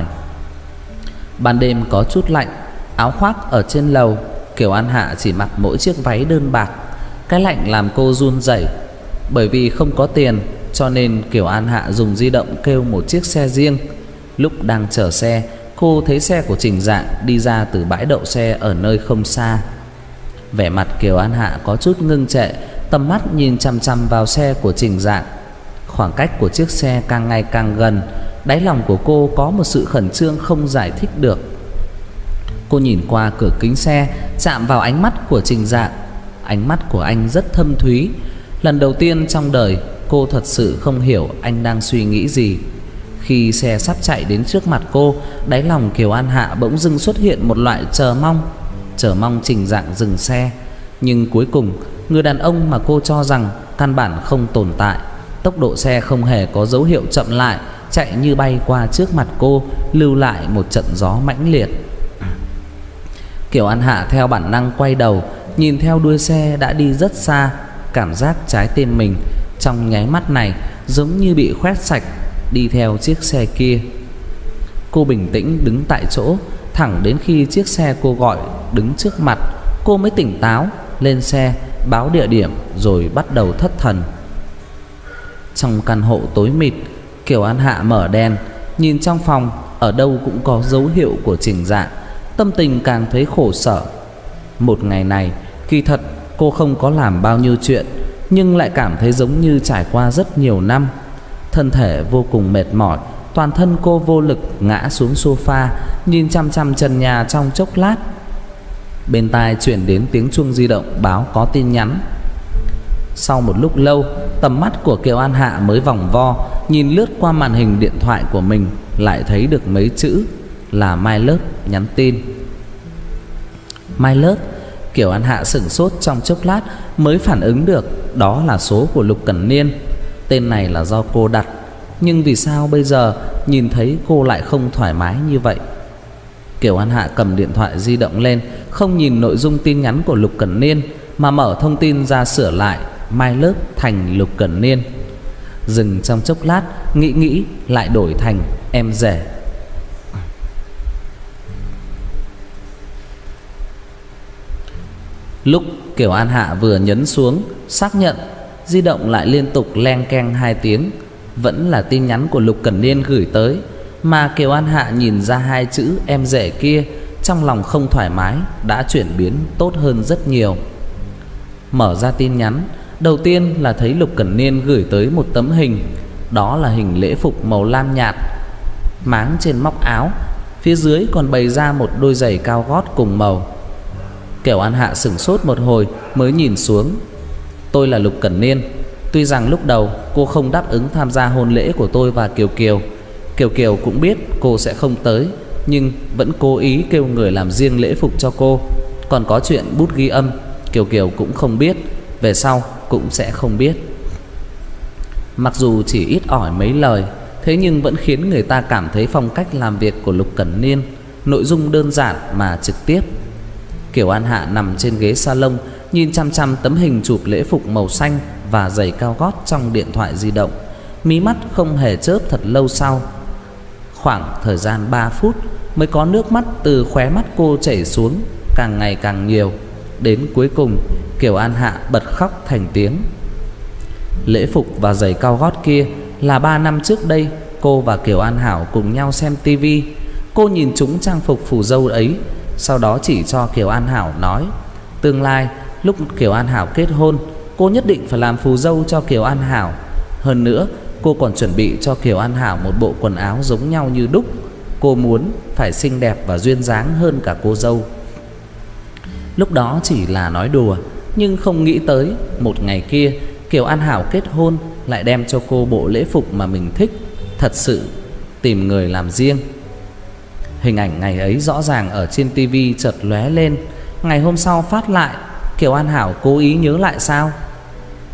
Ban đêm có chút lạnh, áo khoác ở trên lầu, Kiều An Hạ chỉ mặc mỗi chiếc váy đơn bạc. Cái lạnh làm cô run rẩy. Bởi vì không có tiền cho nên Kiều An Hạ dùng di động kêu một chiếc xe riêng. Lúc đang chờ xe, cô thấy xe của Trình Dạng đi ra từ bãi đậu xe ở nơi không xa. Vẻ mặt Kiều An Hạ có chút ngưng trệ, tầm mắt nhìn chằm chằm vào xe của Trình Dạng. Khoảng cách của chiếc xe càng ngày càng gần, đáy lòng của cô có một sự khẩn trương không giải thích được. Cô nhìn qua cửa kính xe, chạm vào ánh mắt của Trình Dạng. Ánh mắt của anh rất thâm thúy. Lần đầu tiên trong đời cô thật sự không hiểu anh đang suy nghĩ gì. Khi xe sắp chạy đến trước mặt cô, đáy lòng Kiều An Hạ bỗng dưng xuất hiện một loại chờ mong. Chờ mong Trình Dạng dừng xe. Nhưng cuối cùng, người đàn ông mà cô cho rằng căn bản không tồn tại, tốc độ xe không hề có dấu hiệu chậm lại, chạy như bay qua trước mặt cô, lưu lại một trận gió mãnh liệt. Kiều An Hạ theo bản năng quay đầu, nhìn theo đuôi xe đã đi rất xa. Cảm giác trái tim mình trong nháy mắt này giống như bị khoét sạch, đi theo chiếc xe kia. Cô bình tĩnh đứng tại chỗ, thẳng đến khi chiếc xe cô gọi đứng trước mặt, cô mới tỉnh táo, lên xe, báo địa điểm rồi bắt đầu thất thần. Trong căn hộ tối mịt, Kiều An Hạ mở đèn, nhìn trong phòng, ở đâu cũng có dấu hiệu của Trình Dạng. Tâm tình càng thấy khổ sở. Một ngày này, kỳ thật cô không có làm bao nhiêu chuyện, nhưng lại cảm thấy giống như trải qua rất nhiều năm. Thân thể vô cùng mệt mỏi, toàn thân cô vô lực ngã xuống sofa, nhìn chăm chăm trần nhà trong chốc lát. Bên tai chuyển đến tiếng chuông di động báo có tin nhắn. Sau một lúc lâu, tầm mắt của Kiều An Hạ mới vòng vo, nhìn lướt qua màn hình điện thoại của mình, lại thấy được mấy chữ là My Love nhắn tin. My Love. Kiều An Hạ sửng sốt trong chốc lát mới phản ứng được đó là số của Lục Cẩn Niên. Tên này là do cô đặt, nhưng vì sao bây giờ nhìn thấy cô lại không thoải mái như vậy? Kiều An Hạ cầm điện thoại di động lên, không nhìn nội dung tin nhắn của Lục Cẩn Niên mà mở thông tin ra sửa lại My Love thành Lục Cẩn Niên. Dừng trong chốc lát, nghĩ nghĩ lại đổi thành em rể. Lúc Kiều An Hạ vừa nhấn xuống xác nhận, di động lại liên tục leng keng hai tiếng. Vẫn là tin nhắn của Lục Cẩn Niên gửi tới, mà Kiều An Hạ nhìn ra hai chữ em rể kia, trong lòng không thoải mái đã chuyển biến tốt hơn rất nhiều. Mở ra tin nhắn, đầu tiên là thấy Lục Cẩn Niên gửi tới một tấm hình. Đó là hình lễ phục màu lam nhạt, máng trên móc áo, phía dưới còn bày ra một đôi giày cao gót cùng màu. Kiều An Hạ sửng sốt một hồi mới nhìn xuống. Tôi là Lục Cẩn Niên. Tuy rằng lúc đầu cô không đáp ứng tham gia hôn lễ của tôi và Kiều Kiều, Kiều Kiều cũng biết cô sẽ không tới, nhưng vẫn cố ý kêu người làm riêng lễ phục cho cô. Còn có chuyện bút ghi âm, Kiều Kiều cũng không biết, về sau cũng sẽ không biết. Mặc dù chỉ ít ỏi mấy lời, thế nhưng vẫn khiến người ta cảm thấy phong cách làm việc của Lục Cẩn Niên, nội dung đơn giản mà trực tiếp. Kiều An Hạ nằm trên ghế salon, nhìn chăm chăm tấm hình chụp lễ phục màu xanh và giày cao gót trong điện thoại di động, mí mắt không hề chớp thật lâu sau. Khoảng thời gian ba phút mới có nước mắt từ khóe mắt cô chảy xuống, càng ngày càng nhiều. Đến cuối cùng Kiều An Hạ bật khóc thành tiếng. Lễ phục và giày cao gót kia là ba năm trước đây cô và Kiều An Hảo cùng nhau xem tivi. Cô nhìn chúng trang phục phù dâu ấy, sau đó chỉ cho Kiều An Hảo nói, tương lai lúc Kiều An Hảo kết hôn, cô nhất định phải làm phù dâu cho Kiều An Hảo. Hơn nữa cô còn chuẩn bị cho Kiều An Hảo một bộ quần áo giống nhau như đúc. Cô muốn phải xinh đẹp và duyên dáng hơn cả cô dâu. Lúc đó chỉ là nói đùa, nhưng không nghĩ tới một ngày kia Kiều An Hảo kết hôn lại đem cho cô bộ lễ phục mà mình thích, thật sự tìm người làm riêng. Hình ảnh ngày ấy rõ ràng ở trên tivi chợt lóe lên. Ngày hôm sau phát lại, Kiều An Hảo cố ý nhớ lại sao?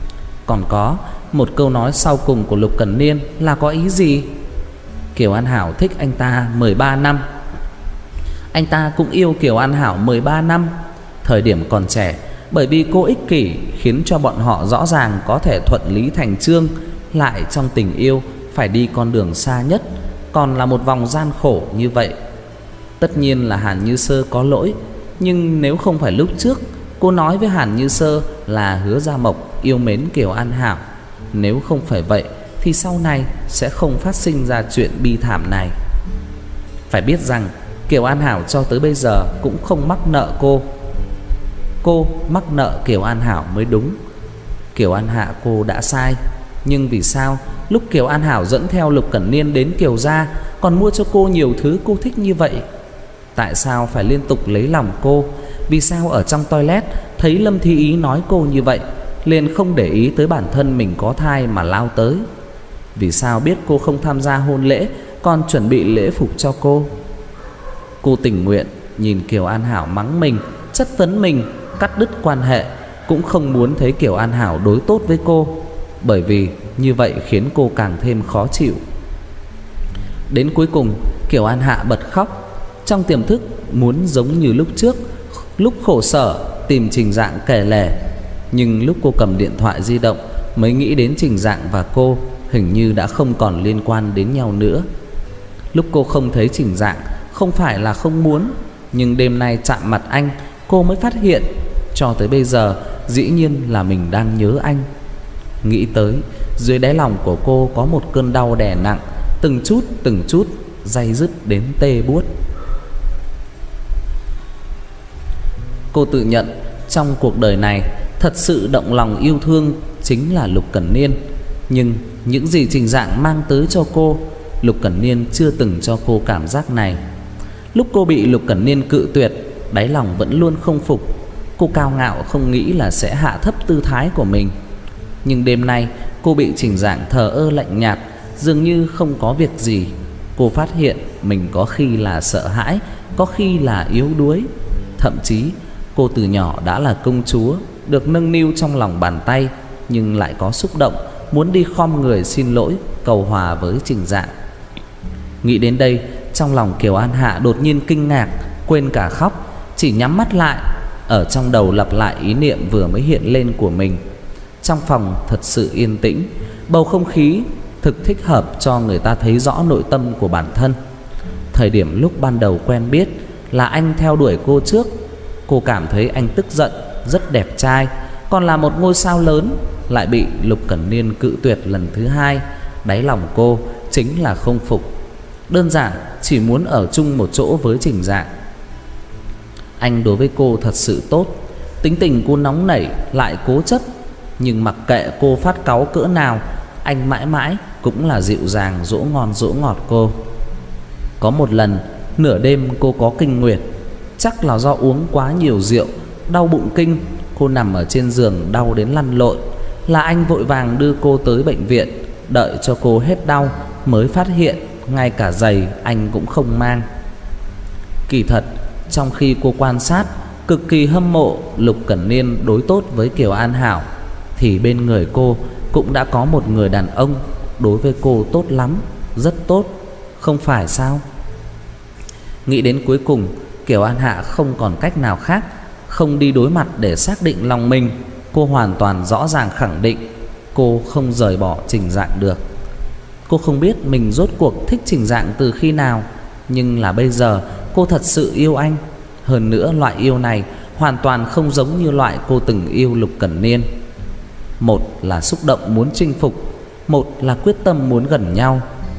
Còn có một câu nói sau cùng của Lục Cẩn Niên là có ý gì? Kiều An Hảo thích anh ta mười ba năm, anh ta cũng yêu Kiều An Hảo mười ba năm. Thời điểm còn trẻ, bởi vì cô ích kỷ khiến cho bọn họ rõ ràng có thể thuận lý thành chương, lại trong tình yêu phải đi con đường xa nhất, còn là một vòng gian khổ như vậy. Tất nhiên là Hàn Như Sơ có lỗi, nhưng nếu không phải lúc trước cô nói với Hàn Như Sơ là Hứa Gia Mộc yêu mến Kiều An Hảo, nếu không phải vậy thì sau này sẽ không phát sinh ra chuyện bi thảm này. Phải biết rằng Kiều An Hảo cho tới bây giờ cũng không mắc nợ cô. Cô mắc nợ Kiều An Hảo mới đúng. Kiều An Hạ cô đã sai, nhưng vì sao lúc Kiều An Hảo dẫn theo Lục Cẩn Niên đến Kiều gia còn mua cho cô nhiều thứ cô thích như vậy? Tại sao phải liên tục lấy lòng cô? Vì sao ở trong toilet thấy Lâm Thi Ý nói cô như vậy liền không để ý tới bản thân mình có thai mà lao tới? Vì sao biết cô không tham gia hôn lễ còn chuẩn bị lễ phục cho cô? Cô tình nguyện nhìn Kiều An Hảo mắng mình, chất vấn mình, cắt đứt quan hệ, cũng không muốn thấy Kiều An Hảo đối tốt với cô, bởi vì như vậy khiến cô càng thêm khó chịu. Đến cuối cùng Kiều An Hạ bật khóc. Trong tiềm thức muốn giống như lúc trước, lúc khổ sở tìm Trình Dạng kể lể, nhưng lúc cô cầm điện thoại di động mới nghĩ đến Trình Dạng và cô hình như đã không còn liên quan đến nhau nữa. Lúc cô không thấy Trình Dạng không phải là không muốn, nhưng đêm nay chạm mặt anh cô mới phát hiện cho tới bây giờ dĩ nhiên là mình đang nhớ anh. Nghĩ tới, dưới đáy lòng của cô có một cơn đau đè nặng, từng chút từng chút day dứt đến tê buốt. Cô tự nhận trong cuộc đời này thật sự động lòng yêu thương chính là Lục Cẩn Niên, nhưng những gì Trình Dạng mang tới cho cô, Lục Cẩn Niên chưa từng cho cô cảm giác này. Lúc cô bị Lục Cẩn Niên cự tuyệt, đáy lòng vẫn luôn không phục. Cô cao ngạo không nghĩ là sẽ hạ thấp tư thái của mình. Nhưng đêm nay cô bị Trình Dạng thờ ơ lạnh nhạt, dường như không có việc gì. Cô phát hiện mình có khi là sợ hãi, có khi là yếu đuối. Thậm chí cô từ nhỏ đã là công chúa, được nâng niu trong lòng bàn tay, nhưng lại có xúc động muốn đi khom người xin lỗi, cầu hòa với Trình Dạng. Nghĩ đến đây, trong lòng Kiều An Hạ đột nhiên kinh ngạc, quên cả khóc, chỉ nhắm mắt lại, ở trong đầu lặp lại ý niệm vừa mới hiện lên của mình. Trong phòng thật sự yên tĩnh, bầu không khí thực thích hợp cho người ta thấy rõ nội tâm của bản thân. Thời điểm lúc ban đầu quen biết là anh theo đuổi cô trước. Cô cảm thấy anh tức giận, rất đẹp trai, còn là một ngôi sao lớn, lại bị Lục Cẩn Niên cự tuyệt lần thứ hai. Đáy lòng cô chính là không phục, đơn giản chỉ muốn ở chung một chỗ với Trình Dạng. Anh đối với cô thật sự tốt, tính tình cô nóng nảy lại cố chấp, nhưng mặc kệ cô phát cáu cỡ nào, anh mãi mãi cũng là dịu dàng dỗ ngon dỗ ngọt cô. Có một lần nửa đêm cô có kinh nguyệt, chắc là do uống quá nhiều rượu, đau bụng kinh. Cô nằm ở trên giường đau đến lăn lộn, là anh vội vàng đưa cô tới bệnh viện. Đợi cho cô hết đau mới phát hiện ngay cả giày anh cũng không mang. Kỳ thật trong khi cô quan sát, cực kỳ hâm mộ Lục Cẩn Niên đối tốt với Kiều An Hảo, thì bên người cô cũng đã có một người đàn ông đối với cô tốt lắm, rất tốt, không phải sao? Nghĩ đến cuối cùng, Kiều An Hạ không còn cách nào khác, không đi đối mặt để xác định lòng mình. Cô hoàn toàn rõ ràng khẳng định cô không rời bỏ Trình Dạng được. Cô không biết mình rốt cuộc thích Trình Dạng từ khi nào, nhưng là bây giờ cô thật sự yêu anh. Hơn nữa loại yêu này hoàn toàn không giống như loại cô từng yêu Lục Cẩn Niên. Một là xúc động muốn chinh phục, một là quyết tâm muốn gần nhau.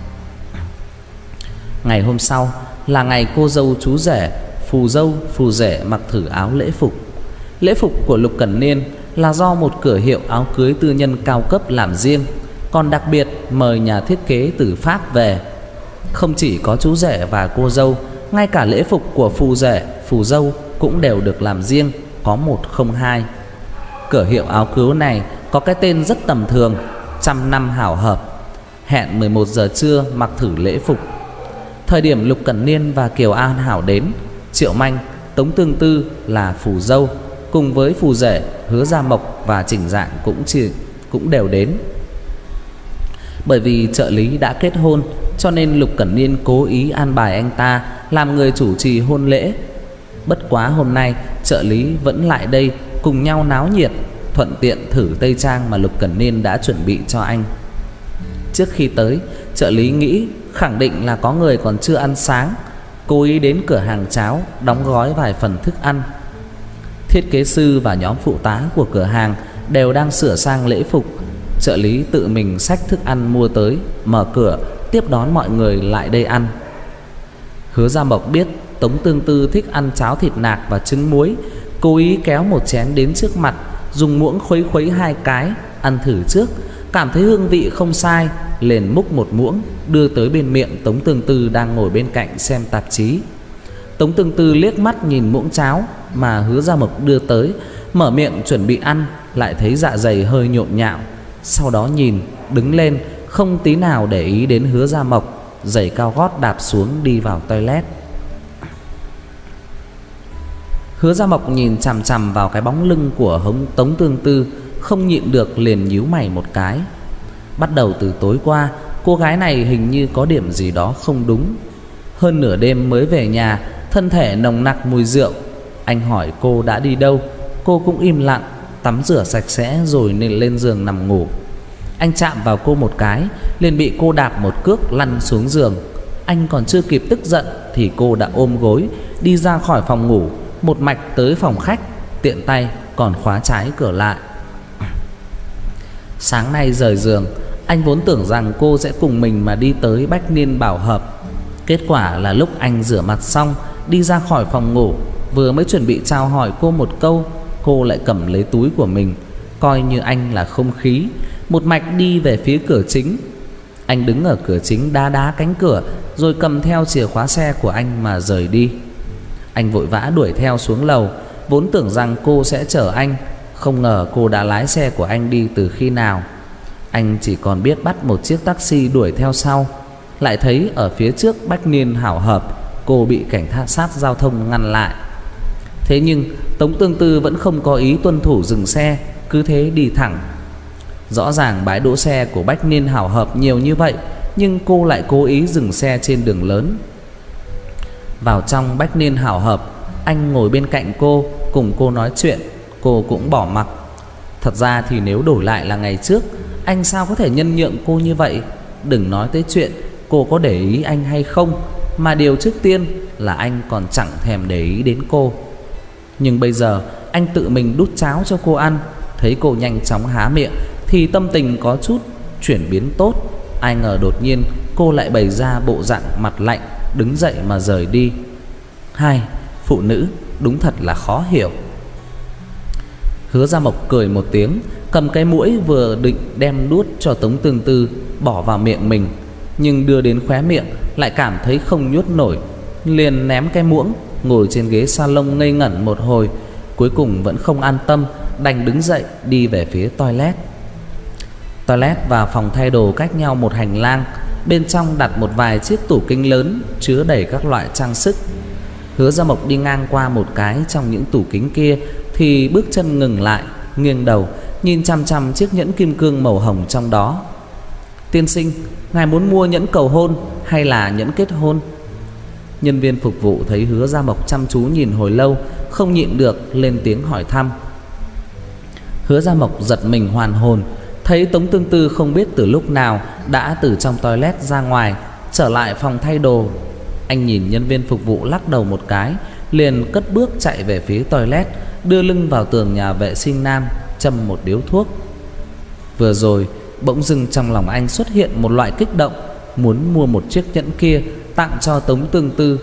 Ngày hôm sau là ngày cô dâu chú rể, phù dâu phù rể mặc thử áo lễ phục. Lễ phục của Lục Cẩn Niên là do một cửa hiệu áo cưới tư nhân cao cấp làm riêng, còn đặc biệt mời nhà thiết kế từ Pháp về. Không chỉ có chú rể và cô dâu, ngay cả lễ phục của phù rể, phù dâu cũng đều được làm riêng, có một không hai. Cửa hiệu áo cưới này có cái tên rất tầm thường, Trăm Năm Hảo Hợp. Hẹn mười một giờ trưa mặc thử lễ phục. Thời điểm Lục Cẩn Niên và Kiều An Hảo đến, Triệu Manh, Tống Tương Tư là phù dâu cùng với phù rể Hứa Gia Mộc và Trình Dạng cũng chỉ, cũng đều đến. Bởi vì trợ lý đã kết hôn, cho nên Lục Cẩn Niên cố ý an bài anh ta làm người chủ trì hôn lễ. Bất quá hôm nay trợ lý vẫn lại đây cùng nhau náo nhiệt, thuận tiện thử tây trang mà Lục Cẩn Niên đã chuẩn bị cho anh. Trước khi tới, trợ lý nghĩ khẳng định là có người còn chưa ăn sáng, cố ý đến cửa hàng cháo đóng gói vài phần thức ăn. Thiết kế sư và nhóm phụ tá của cửa hàng đều đang sửa sang lễ phục. Trợ lý tự mình xách thức ăn mua tới, mở cửa tiếp đón mọi người lại đây ăn. Hứa Gia Mộc biết Tống Tương Tư thích ăn cháo thịt nạc và trứng muối, cố ý kéo một chén đến trước mặt, dùng muỗng khuấy khuấy hai cái, ăn thử trước, cảm thấy hương vị không sai, liền múc một muỗng đưa tới bên miệng Tống Tương Tư đang ngồi bên cạnh xem tạp chí. Tống Tương Tư liếc mắt nhìn muỗng cháo mà Hứa Gia Mộc đưa tới, mở miệng chuẩn bị ăn, lại thấy dạ dày hơi nhộn nhạo, sau đó nhìn, đứng lên, không tí nào để ý đến Hứa Gia Mộc, giày cao gót đạp xuống đi vào toilet. Hứa Gia Mộc nhìn chằm chằm vào cái bóng lưng của hống Tống Tương Tư, không nhịn được liền nhíu mày một cái. Bắt đầu từ tối qua, cô gái này hình như có điểm gì đó không đúng. Hơn nửa đêm mới về nhà, thân thể nồng nặc mùi rượu. Anh hỏi cô đã đi đâu, cô cũng im lặng, tắm rửa sạch sẽ rồi nên lên giường nằm ngủ. Anh chạm vào cô một cái, liền bị cô đạp một cước lăn xuống giường. Anh còn chưa kịp tức giận thì cô đã ôm gối đi ra khỏi phòng ngủ, một mạch tới phòng khách, tiện tay còn khóa trái cửa lại. Sáng nay rời giường, anh vốn tưởng rằng cô sẽ cùng mình mà đi tới Bách Niên Bảo Hợp. Kết quả là lúc anh rửa mặt xong, đi ra khỏi phòng ngủ, vừa mới chuẩn bị chào hỏi cô một câu, cô lại cầm lấy túi của mình, coi như anh là không khí, một mạch đi về phía cửa chính. Anh đứng ở cửa chính đá đá cánh cửa, rồi cầm theo chìa khóa xe của anh mà rời đi. Anh vội vã đuổi theo xuống lầu, vốn tưởng rằng cô sẽ chở anh, không ngờ cô đã lái xe của anh đi từ khi nào. Anh chỉ còn biết bắt một chiếc taxi đuổi theo sau, lại thấy ở phía trước Bách Niên Hảo Hợp, cô bị cảnh sát giao thông ngăn lại. Thế nhưng Tống Tương Tư vẫn không có ý tuân thủ dừng xe, cứ thế đi thẳng. Rõ ràng bãi đỗ xe của Bách Niên Hảo Hợp nhiều như vậy, nhưng cô lại cố ý dừng xe trên đường lớn. Vào trong Bách Niên Hảo Hợp, anh ngồi bên cạnh cô, cùng cô nói chuyện, cô cũng bỏ mặc. Thật ra thì nếu đổi lại là ngày trước, anh sao có thể nhân nhượng cô như vậy. Đừng nói tới chuyện cô có để ý anh hay không, mà điều trước tiên là anh còn chẳng thèm để ý đến cô. Nhưng bây giờ anh tự mình đút cháo cho cô ăn, thấy cô nhanh chóng há miệng thì tâm tình có chút chuyển biến tốt. Ai ngờ đột nhiên cô lại bày ra bộ dạng mặt lạnh, đứng dậy mà rời đi. Hai, phụ nữ đúng thật là khó hiểu. Hứa Gia Mộc cười một tiếng, cầm cái muỗng vừa định đem đút cho Tống Tương Tư bỏ vào miệng mình, nhưng đưa đến khóe miệng lại cảm thấy không nhốt nổi, liền ném cái muỗng, ngồi trên ghế salon ngây ngẩn một hồi, cuối cùng vẫn không an tâm, đành đứng dậy đi về phía toilet. Toilet và phòng thay đồ cách nhau một hành lang, bên trong đặt một vài chiếc tủ kính lớn chứa đầy các loại trang sức. Hứa Gia Mộc đi ngang qua một cái trong những tủ kính kia thì bước chân ngừng lại, nghiêng đầu nhìn chăm chăm chiếc nhẫn kim cương màu hồng trong đó. Tiên sinh, ngài muốn mua nhẫn cầu hôn hay là nhẫn kết hôn? Nhân viên phục vụ thấy Hứa Gia Mộc chăm chú nhìn hồi lâu, không nhịn được lên tiếng hỏi thăm. Hứa Gia Mộc giật mình hoàn hồn, thấy Tống Tương Tư không biết từ lúc nào đã từ trong toilet ra ngoài, trở lại phòng thay đồ. Anh nhìn nhân viên phục vụ lắc đầu một cái, liền cất bước chạy về phía toilet, đưa lưng vào tường nhà vệ sinh nam, châm một điếu thuốc. Vừa rồi bỗng dưng trong lòng anh xuất hiện một loại kích động, muốn mua một chiếc nhẫn kia tặng cho Tống Tương Tư.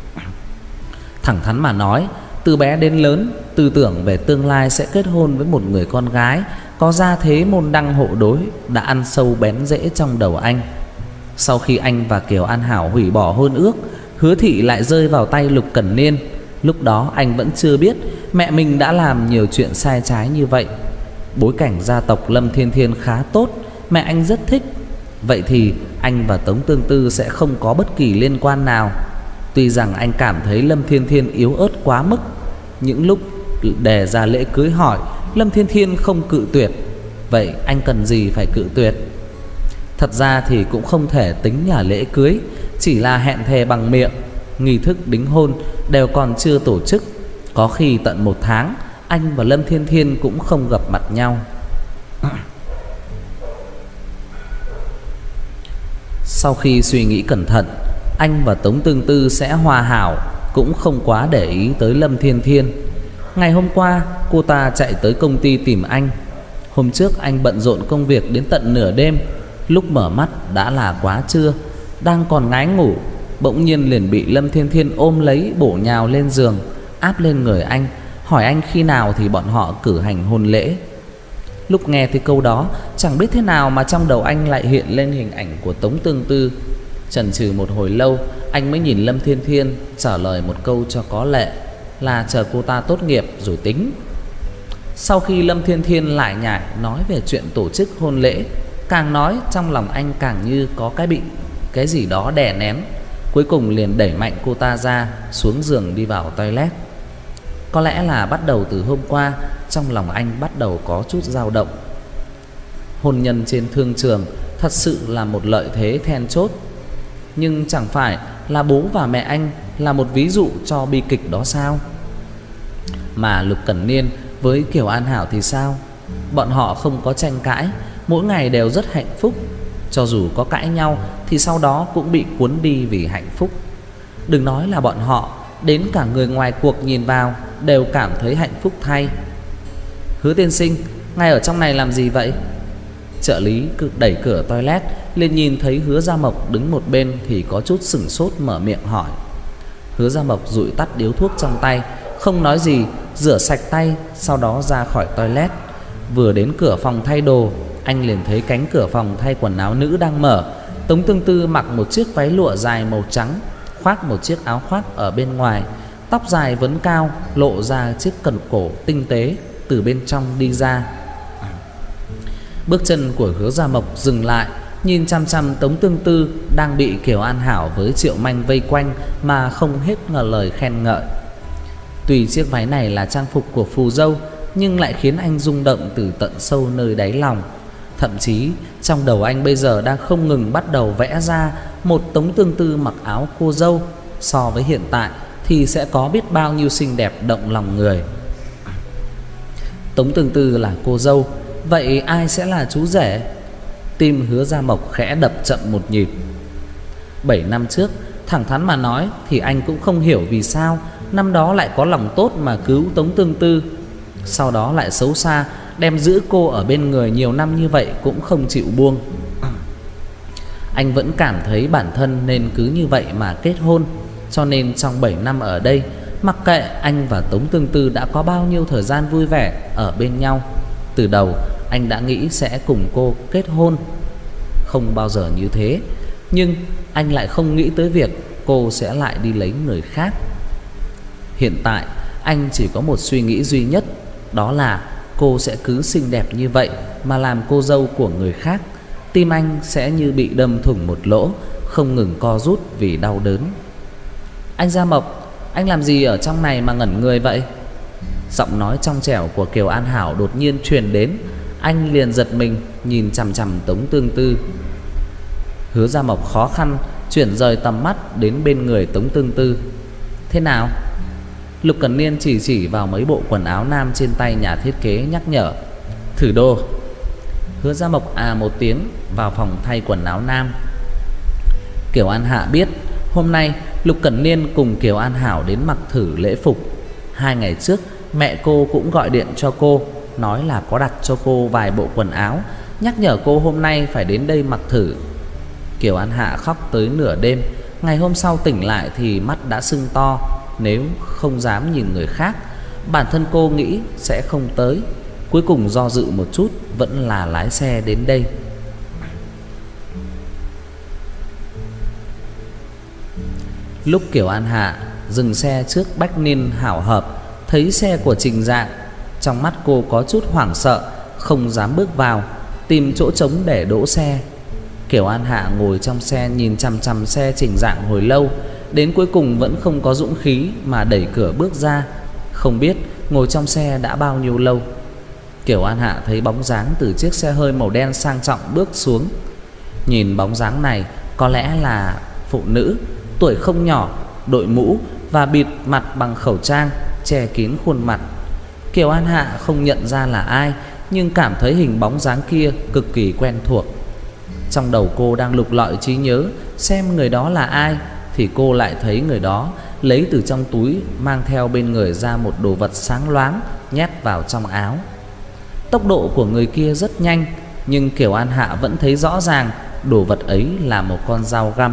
Thẳng thắn mà nói, từ bé đến lớn, tư tưởng về tương lai sẽ kết hôn với một người con gái có gia thế môn đăng hộ đối đã ăn sâu bén rễ trong đầu anh. Sau khi anh và Kiều An Hảo hủy bỏ hôn ước, Hứa Thị lại rơi vào tay Lục Cẩn Niên. Lúc đó anh vẫn chưa biết mẹ mình đã làm nhiều chuyện sai trái như vậy. Bối cảnh gia tộc Lâm Thiên Thiên khá tốt, mẹ anh rất thích. Vậy thì anh và Tống Tương Tư sẽ không có bất kỳ liên quan nào. Tuy rằng anh cảm thấy Lâm Thiên Thiên yếu ớt quá mức, những lúc đề ra lễ cưới hỏi, Lâm Thiên Thiên không cự tuyệt. vậy anh cần gì phải cự tuyệt? Thật ra thì cũng không thể tính là lễ cưới, chỉ là hẹn thề bằng miệng. Nghi thức đính hôn đều còn chưa tổ chức, có khi tận một tháng anh và Lâm Thiên Thiên cũng không gặp mặt nhau. Sau khi suy nghĩ cẩn thận, anh và Tống Tương Tư sẽ hòa hảo, cũng không quá để ý tới Lâm Thiên Thiên. Ngày hôm qua cô ta chạy tới công ty tìm anh. Hôm trước anh bận rộn công việc đến tận nửa đêm, lúc mở mắt đã là quá trưa. Đang còn ngái ngủ, bỗng nhiên liền bị Lâm Thiên Thiên ôm lấy bổ nhào lên giường, áp lên người anh, hỏi anh khi nào thì bọn họ cử hành hôn lễ. Lúc nghe thấy câu đó, chẳng biết thế nào mà trong đầu anh lại hiện lên hình ảnh của Tống Tương Tư. Chần chừ một hồi lâu, anh mới nhìn Lâm Thiên Thiên, trả lời một câu cho có lệ là chờ cô ta tốt nghiệp rồi tính. Sau khi Lâm Thiên Thiên lại nhải nói về chuyện tổ chức hôn lễ, càng nói trong lòng anh càng như có cái bị cái gì đó đè nén. Cuối cùng liền đẩy mạnh cô ta ra, xuống giường đi vào toilet. Có lẽ là bắt đầu từ hôm qua, trong lòng anh bắt đầu có chút dao động. Hôn nhân trên thương trường thật sự là một lợi thế then chốt, nhưng chẳng phải là bố và mẹ anh là một ví dụ cho bi kịch đó sao? Mà Lục Cẩn Niên với Kiều An Hảo thì sao? Bọn họ không có tranh cãi, mỗi ngày đều rất hạnh phúc. Cho dù có cãi nhau thì sau đó cũng bị cuốn đi vì hạnh phúc. Đừng nói là bọn họ, đến cả người ngoài cuộc nhìn vào đều cảm thấy hạnh phúc thay. Hứa tiên sinh, ngài ở trong này làm gì vậy? Trợ lý đẩy cửa toilet lên, nhìn thấy Hứa Gia Mộc đứng một bên thì có chút sửng sốt, mở miệng hỏi. Hứa Gia Mộc dụi tắt điếu thuốc trong tay, không nói gì, rửa sạch tay, sau đó ra khỏi toilet. Vừa đến cửa phòng thay đồ, anh liền thấy cánh cửa phòng thay quần áo nữ đang mở. Tống Tương Tư mặc một chiếc váy lụa dài màu trắng, khoác một chiếc áo khoác ở bên ngoài, tóc dài vấn cao, lộ ra chiếc cần cổ tinh tế từ bên trong đi ra. Bước chân của Hứa Gia Mộc dừng lại, nhìn chăm chăm Tống Tương Tư đang bị Kiều An Hảo với Triệu Manh vây quanh mà không hết ngờ lời khen ngợi. Tuy chiếc váy này là trang phục của phù dâu, nhưng lại khiến anh rung động từ tận sâu nơi đáy lòng. Thậm chí trong đầu anh bây giờ đang không ngừng bắt đầu vẽ ra một Tống Tương Tư mặc áo cô dâu, so với hiện tại thì sẽ có biết bao nhiêu xinh đẹp động lòng người. Tống Tương Tư là cô dâu, vậy ai sẽ là chú rể? Tim Hứa Gia Mộc khẽ đập chậm một nhịp. Bảy năm trước, thẳng thắn mà nói thì anh cũng không hiểu vì sao năm đó lại có lòng tốt mà cứu Tống Tương Tư, sau đó lại xấu xa đem giữ cô ở bên người nhiều năm như vậy cũng không chịu buông. Anh vẫn cảm thấy bản thân nên cứ như vậy mà kết hôn. Cho nên trong bảy năm ở đây, mặc kệ anh và Tống Tương Tư đã có bao nhiêu thời gian vui vẻ ở bên nhau, từ đầu anh đã nghĩ sẽ cùng cô kết hôn, không bao giờ như thế. Nhưng anh lại không nghĩ tới việc cô sẽ lại đi lấy người khác. Hiện tại anh chỉ có một suy nghĩ duy nhất, đó là cô sẽ cứ xinh đẹp như vậy mà làm cô dâu của người khác. Tim anh sẽ như bị đâm thủng một lỗ, không ngừng co rút vì đau đớn. Anh Gia Mộc, anh làm gì ở trong này mà ngẩn người vậy? Giọng nói trong trẻo của Kiều An Hảo đột nhiên truyền đến. Anh liền giật mình, nhìn chằm chằm Tống Tương Tư. Hứa Gia Mộc khó khăn chuyển rời tầm mắt đến bên người Tống Tương Tư. Thế nào? Lục Cẩn Niên chỉ chỉ vào mấy bộ quần áo nam trên tay nhà thiết kế, nhắc nhở. Thử đồ. Hứa Gia Mộc à một tiếng vào phòng thay quần áo nam. Kiều An Hạ biết hôm nay Lục Cẩn Niên cùng Kiều An Hảo đến mặc thử lễ phục. Hai ngày trước mẹ cô cũng gọi điện cho cô, nói là có đặt cho cô vài bộ quần áo, nhắc nhở cô hôm nay phải đến đây mặc thử. Kiều An Hạ khóc tới nửa đêm. Ngày hôm sau tỉnh lại thì mắt đã sưng to, nếu không dám nhìn người khác. Bản thân cô nghĩ sẽ không tới, cuối cùng do dự một chút vẫn là lái xe đến đây. Lúc Kiều An Hạ dừng xe trước Bách Niên Hảo Hợp, thấy xe của Trình Dạng, trong mắt cô có chút hoảng sợ, không dám bước vào, tìm chỗ trống để đỗ xe. Kiều An Hạ ngồi trong xe nhìn chằm chằm xe Trình Dạng hồi lâu, đến cuối cùng vẫn không có dũng khí mà đẩy cửa bước ra. Không biết ngồi trong xe đã bao nhiêu lâu. Kiều An Hạ thấy bóng dáng từ chiếc xe hơi màu đen sang trọng bước xuống. Nhìn bóng dáng này, có lẽ là phụ nữ, tuổi không nhỏ, đội mũ và bịt mặt bằng khẩu trang che kín khuôn mặt. Kiều An Hạ không nhận ra là ai, nhưng cảm thấy hình bóng dáng kia cực kỳ quen thuộc. Trong đầu cô đang lục lọi trí nhớ xem người đó là ai, thì cô lại thấy người đó lấy từ trong túi mang theo bên người ra một đồ vật sáng loáng nhét vào trong áo. Tốc độ của người kia rất nhanh, nhưng Kiều An Hạ vẫn thấy rõ ràng đồ vật ấy là một con dao găm.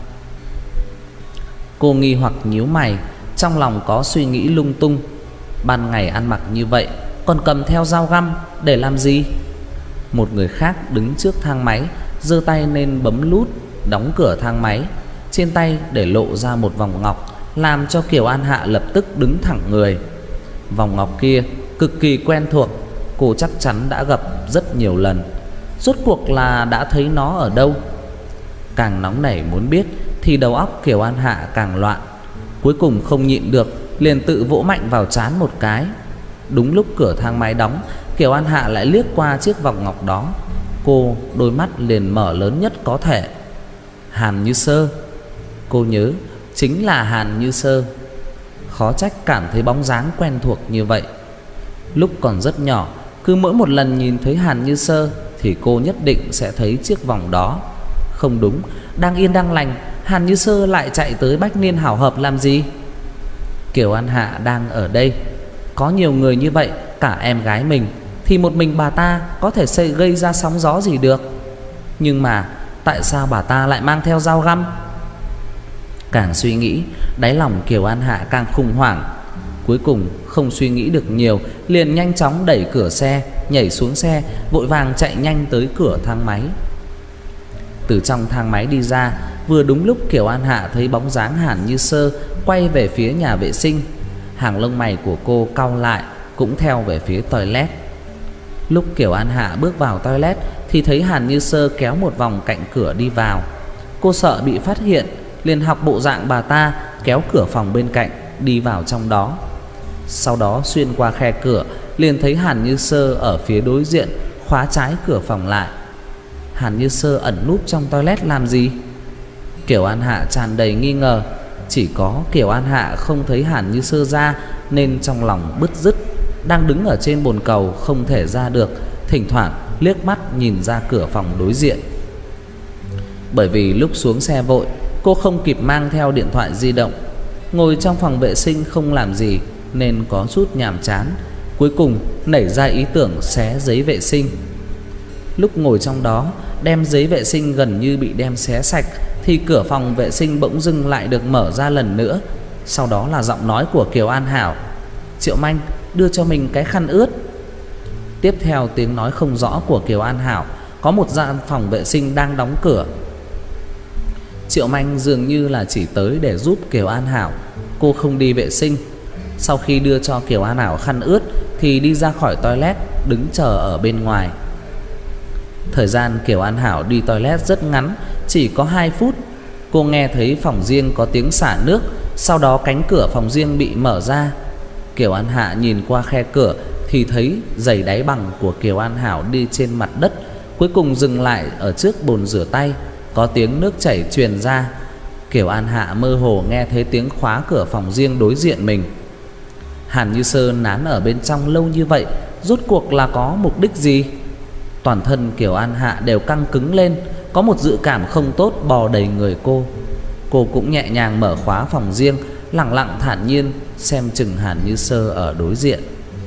Cô nghi hoặc nhíu mày, trong lòng có suy nghĩ lung tung. Ban ngày ăn mặc như vậy, còn cầm theo dao găm để làm gì? Một người khác đứng trước thang máy, giơ tay lên bấm nút đóng cửa thang máy. Trên tay để lộ ra một vòng ngọc, làm cho Kiều An Hạ lập tức đứng thẳng người. Vòng ngọc kia cực kỳ quen thuộc, cô chắc chắn đã gặp rất nhiều lần. Rốt cuộc là đã thấy nó ở đâu? Càng nóng nảy muốn biết thì đầu óc Kiều An Hạ càng loạn. Cuối cùng không nhịn được, liền tự vỗ mạnh vào trán một cái. Đúng lúc cửa thang máy đóng, Kiều An Hạ lại liếc qua chiếc vòng ngọc đó. Cô đôi mắt liền mở lớn nhất có thể. Hàn Như Sơ. Cô nhớ chính là Hàn Như Sơ. Khó trách cảm thấy bóng dáng quen thuộc như vậy. Lúc còn rất nhỏ, cứ mỗi một lần nhìn thấy Hàn Như Sơ thì cô nhất định sẽ thấy chiếc vòng đó. Không đúng, đang yên đang lành, Hàn Như Sơ lại chạy tới Bách Niên Hảo Hợp làm gì? Kiều An Hạ đang ở đây, có nhiều người như vậy, cả em gái mình, thì một mình bà ta có thể xây gây ra sóng gió gì được. Nhưng mà tại sao bà ta lại mang theo dao găm? Càng suy nghĩ, đáy lòng Kiều An Hạ càng khủng hoảng. Cuối cùng không suy nghĩ được nhiều, liền nhanh chóng đẩy cửa xe, nhảy xuống xe, vội vàng chạy nhanh tới cửa thang máy. Từ trong thang máy đi ra, vừa đúng lúc Kiều An Hạ thấy bóng dáng Hàn Như Sơ quay về phía nhà vệ sinh. Hàng lông mày của cô cau lại, cũng theo về phía toilet. Lúc Kiều An Hạ bước vào toilet thì thấy Hàn Như Sơ kéo một vòng cạnh cửa đi vào. Cô sợ bị phát hiện, liền học bộ dạng bà ta, kéo cửa phòng bên cạnh đi vào trong đó. Sau đó xuyên qua khe cửa, liền thấy Hàn Như Sơ ở phía đối diện khóa trái cửa phòng lại. Hàn Như Sơ ẩn núp trong toilet làm gì? Kiều An Hạ tràn đầy nghi ngờ. Chỉ có Kiều An Hạ không thấy Hàn Như Sơ ra, nên trong lòng bứt rứt. Đang đứng ở trên bồn cầu không thể ra được, thỉnh thoảng liếc mắt nhìn ra cửa phòng đối diện. Bởi vì lúc xuống xe vội, cô không kịp mang theo điện thoại di động. Ngồi trong phòng vệ sinh không làm gì nên có chút nhàm chán. Cuối cùng nảy ra ý tưởng xé giấy vệ sinh. Lúc ngồi trong đó, đem giấy vệ sinh gần như bị đem xé sạch, thì cửa phòng vệ sinh bỗng dưng lại được mở ra lần nữa. Sau đó là giọng nói của Kiều An Hảo: Triệu Manh, đưa cho mình cái khăn ướt. Tiếp theo tiếng nói không rõ của Kiều An Hảo, có một gian phòng vệ sinh đang đóng cửa. Triệu Manh dường như là chỉ tới để giúp Kiều An Hảo, cô không đi vệ sinh. Sau khi đưa cho Kiều An Hảo khăn ướt thì đi ra khỏi toilet, đứng chờ ở bên ngoài. Thời gian Kiều An Hảo đi toilet rất ngắn, chỉ có hai phút. Cô nghe thấy phòng riêng có tiếng xả nước, sau đó cánh cửa phòng riêng bị mở ra. Kiều An Hạ nhìn qua khe cửa thì thấy giày đáy bằng của Kiều An Hảo đi trên mặt đất, cuối cùng dừng lại ở trước bồn rửa tay. Có tiếng nước chảy truyền ra. Kiều An Hạ mơ hồ nghe thấy tiếng khóa cửa phòng riêng đối diện mình. Hàn Như Sơ nán ở bên trong lâu như vậy, rốt cuộc là có mục đích gì? Toàn thân Kiều An Hạ đều căng cứng lên, có một dự cảm không tốt bò đầy người cô. Cô cũng nhẹ nhàng mở khóa phòng riêng, lặng lặng thản nhiên xem chừng Hàn Như Sơ ở đối diện.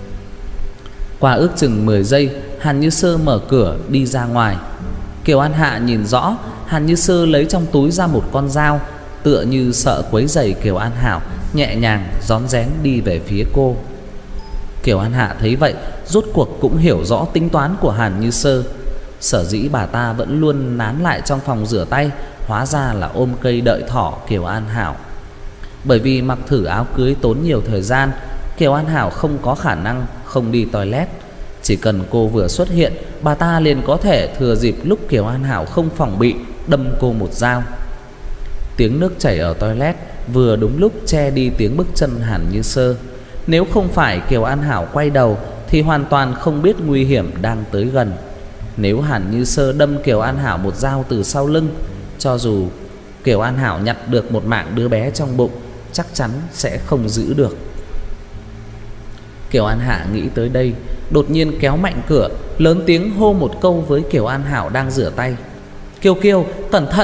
Qua ước chừng mười giây, Hàn Như Sơ mở cửa đi ra ngoài. Kiều An Hạ nhìn rõ, Hàn Như Sơ lấy trong túi ra một con dao, tựa như sợ quấy rầy Kiều An Hảo, nhẹ nhàng rón rén đi về phía cô. Kiều An Hạ thấy vậy, rốt cuộc cũng hiểu rõ tính toán của Hàn Như Sơ. Sở dĩ bà ta vẫn luôn nán lại trong phòng rửa tay, hóa ra là ôm cây đợi thỏ Kiều An Hảo. Bởi vì mặc thử áo cưới tốn nhiều thời gian, Kiều An Hảo không có khả năng không đi toilet. Chỉ cần cô vừa xuất hiện, bà ta liền có thể thừa dịp lúc Kiều An Hảo không phòng bị, đâm cô một dao. Tiếng nước chảy ở toilet vừa đúng lúc che đi tiếng bước chân Hàn Như Sơ. Nếu không phải Kiều An Hảo quay đầu thì hoàn toàn không biết nguy hiểm đang tới gần. Nếu Hàn Như Sơ đâm Kiều An Hảo một dao từ sau lưng, cho dù Kiều An Hảo nhặt được một mạng đứa bé trong bụng, chắc chắn sẽ không giữ được. Kiều An Hạ nghĩ tới đây, đột nhiên kéo mạnh cửa, lớn tiếng hô một câu với Kiều An Hảo đang rửa tay: "Kiều Kiều, cẩn thận!"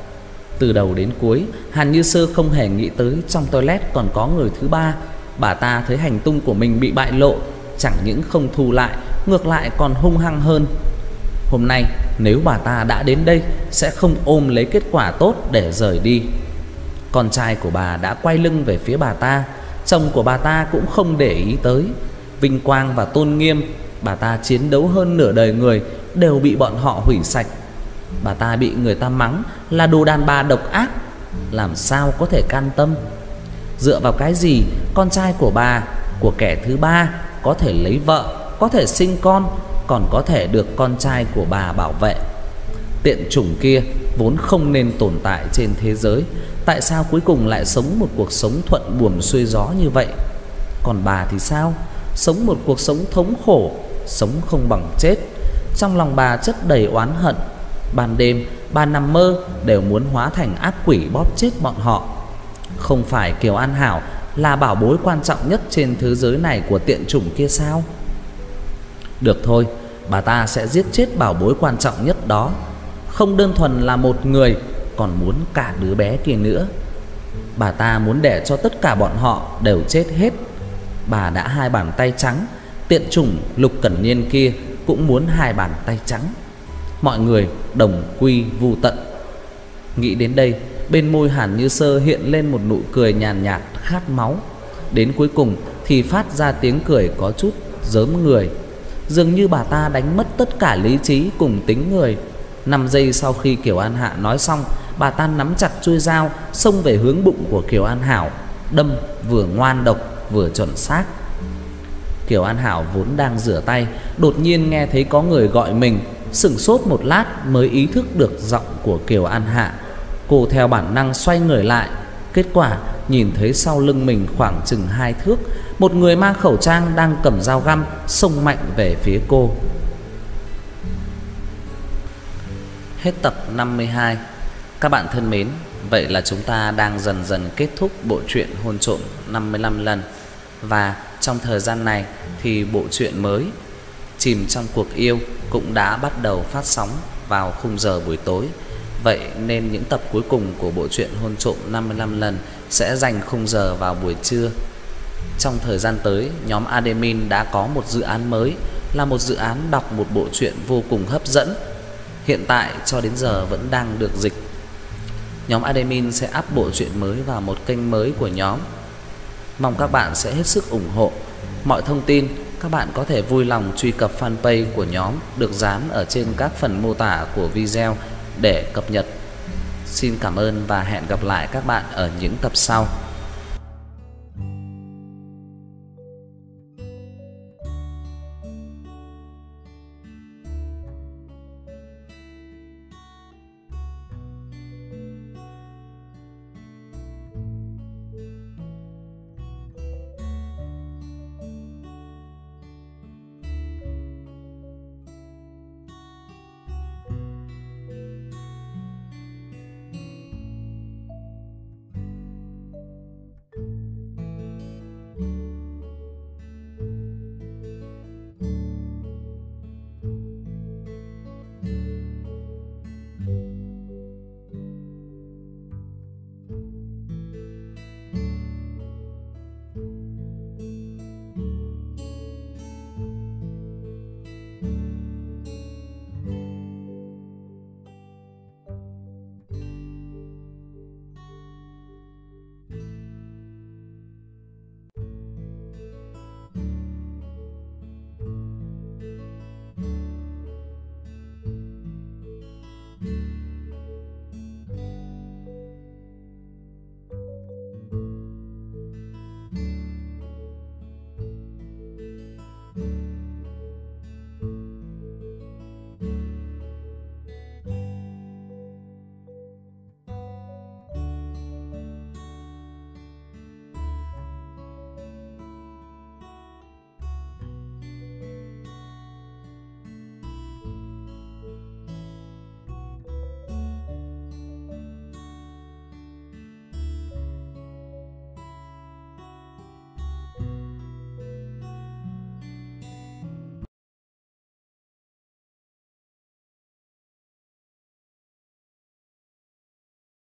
Từ đầu đến cuối, Hàn Như Sơ không hề nghĩ tới trong toilet còn có người thứ ba. Bà ta thấy hành tung của mình bị bại lộ, chẳng những không thu lại, ngược lại còn hung hăng hơn. Hôm nay nếu bà ta đã đến đây, sẽ không ôm lấy kết quả tốt để rời đi. Con trai của bà đã quay lưng về phía bà ta, chồng của bà ta cũng không để ý tới. Vinh quang và tôn nghiêm bà ta chiến đấu hơn nửa đời người đều bị bọn họ hủy sạch. Bà ta bị người ta mắng là đồ đàn bà độc ác, làm sao có thể can tâm? Dựa vào cái gì con trai của bà, của kẻ thứ ba, có thể lấy vợ, có thể sinh con, còn có thể được con trai của bà bảo vệ? Tiện chủng kia vốn không nên tồn tại trên thế giới, tại sao cuối cùng lại sống một cuộc sống thuận buồm xuôi gió như vậy? Còn bà thì sao? Sống một cuộc sống thống khổ, sống không bằng chết. Trong lòng bà chất đầy oán hận. Ban đêm bà nằm mơ đều muốn hóa thành ác quỷ bóp chết bọn họ. Không phải Kiều An Hảo là bảo bối quan trọng nhất trên thế giới này của tiện chủng kia sao? Được thôi, bà ta sẽ giết chết bảo bối quan trọng nhất đó. Không đơn thuần là một người, còn muốn cả đứa bé kia nữa. Bà ta muốn để cho tất cả bọn họ đều chết hết. Bà đã hai bàn tay trắng, tiện chủng Lục Cẩn Niên kia cũng muốn hai bàn tay trắng. Mọi người đồng quy vu tận. Nghĩ đến đây, bên môi Hàn Như Sơ hiện lên một nụ cười nhàn nhạt, nhạt khát máu. Đến cuối cùng thì phát ra tiếng cười có chút rớm người. Dường như bà ta đánh mất tất cả lý trí cùng tính người. Năm giây sau khi Kiều An Hạ nói xong, bà ta nắm chặt chuôi dao xông về hướng bụng của Kiều An Hảo, đâm vừa ngoan độc vừa chuẩn xác. Kiều An Hảo vốn đang rửa tay, đột nhiên nghe thấy có người gọi mình, sững sốt một lát mới ý thức được giọng của Kiều An Hạ. Cô theo bản năng xoay người lại, kết quả nhìn thấy sau lưng mình khoảng chừng hai thước, một người mang khẩu trang đang cầm dao găm xông mạnh về phía cô. Hết tập năm mươi hai. Các bạn thân mến, vậy là chúng ta đang dần dần kết thúc bộ truyện Hôn Trộm năm mươi lăm lần. Và trong thời gian này thì bộ truyện mới Chìm Trong Cuộc Yêu cũng đã bắt đầu phát sóng vào khung giờ buổi tối. Vậy nên những tập cuối cùng của bộ truyện Hôn Trộm năm mươi lăm lần sẽ dành khung giờ vào buổi trưa. Trong thời gian tới, nhóm admin đã có một dự án mới, là một dự án đọc một bộ truyện vô cùng hấp dẫn. Hiện tại cho đến giờ vẫn đang được dịch. Nhóm admin sẽ up bộ truyện mới vào một kênh mới của nhóm. Mong các bạn sẽ hết sức ủng hộ. Mọi thông tin các bạn có thể vui lòng truy cập fanpage của nhóm được dán ở trên các phần mô tả của video để cập nhật. Xin cảm ơn và hẹn gặp lại các bạn ở những tập sau.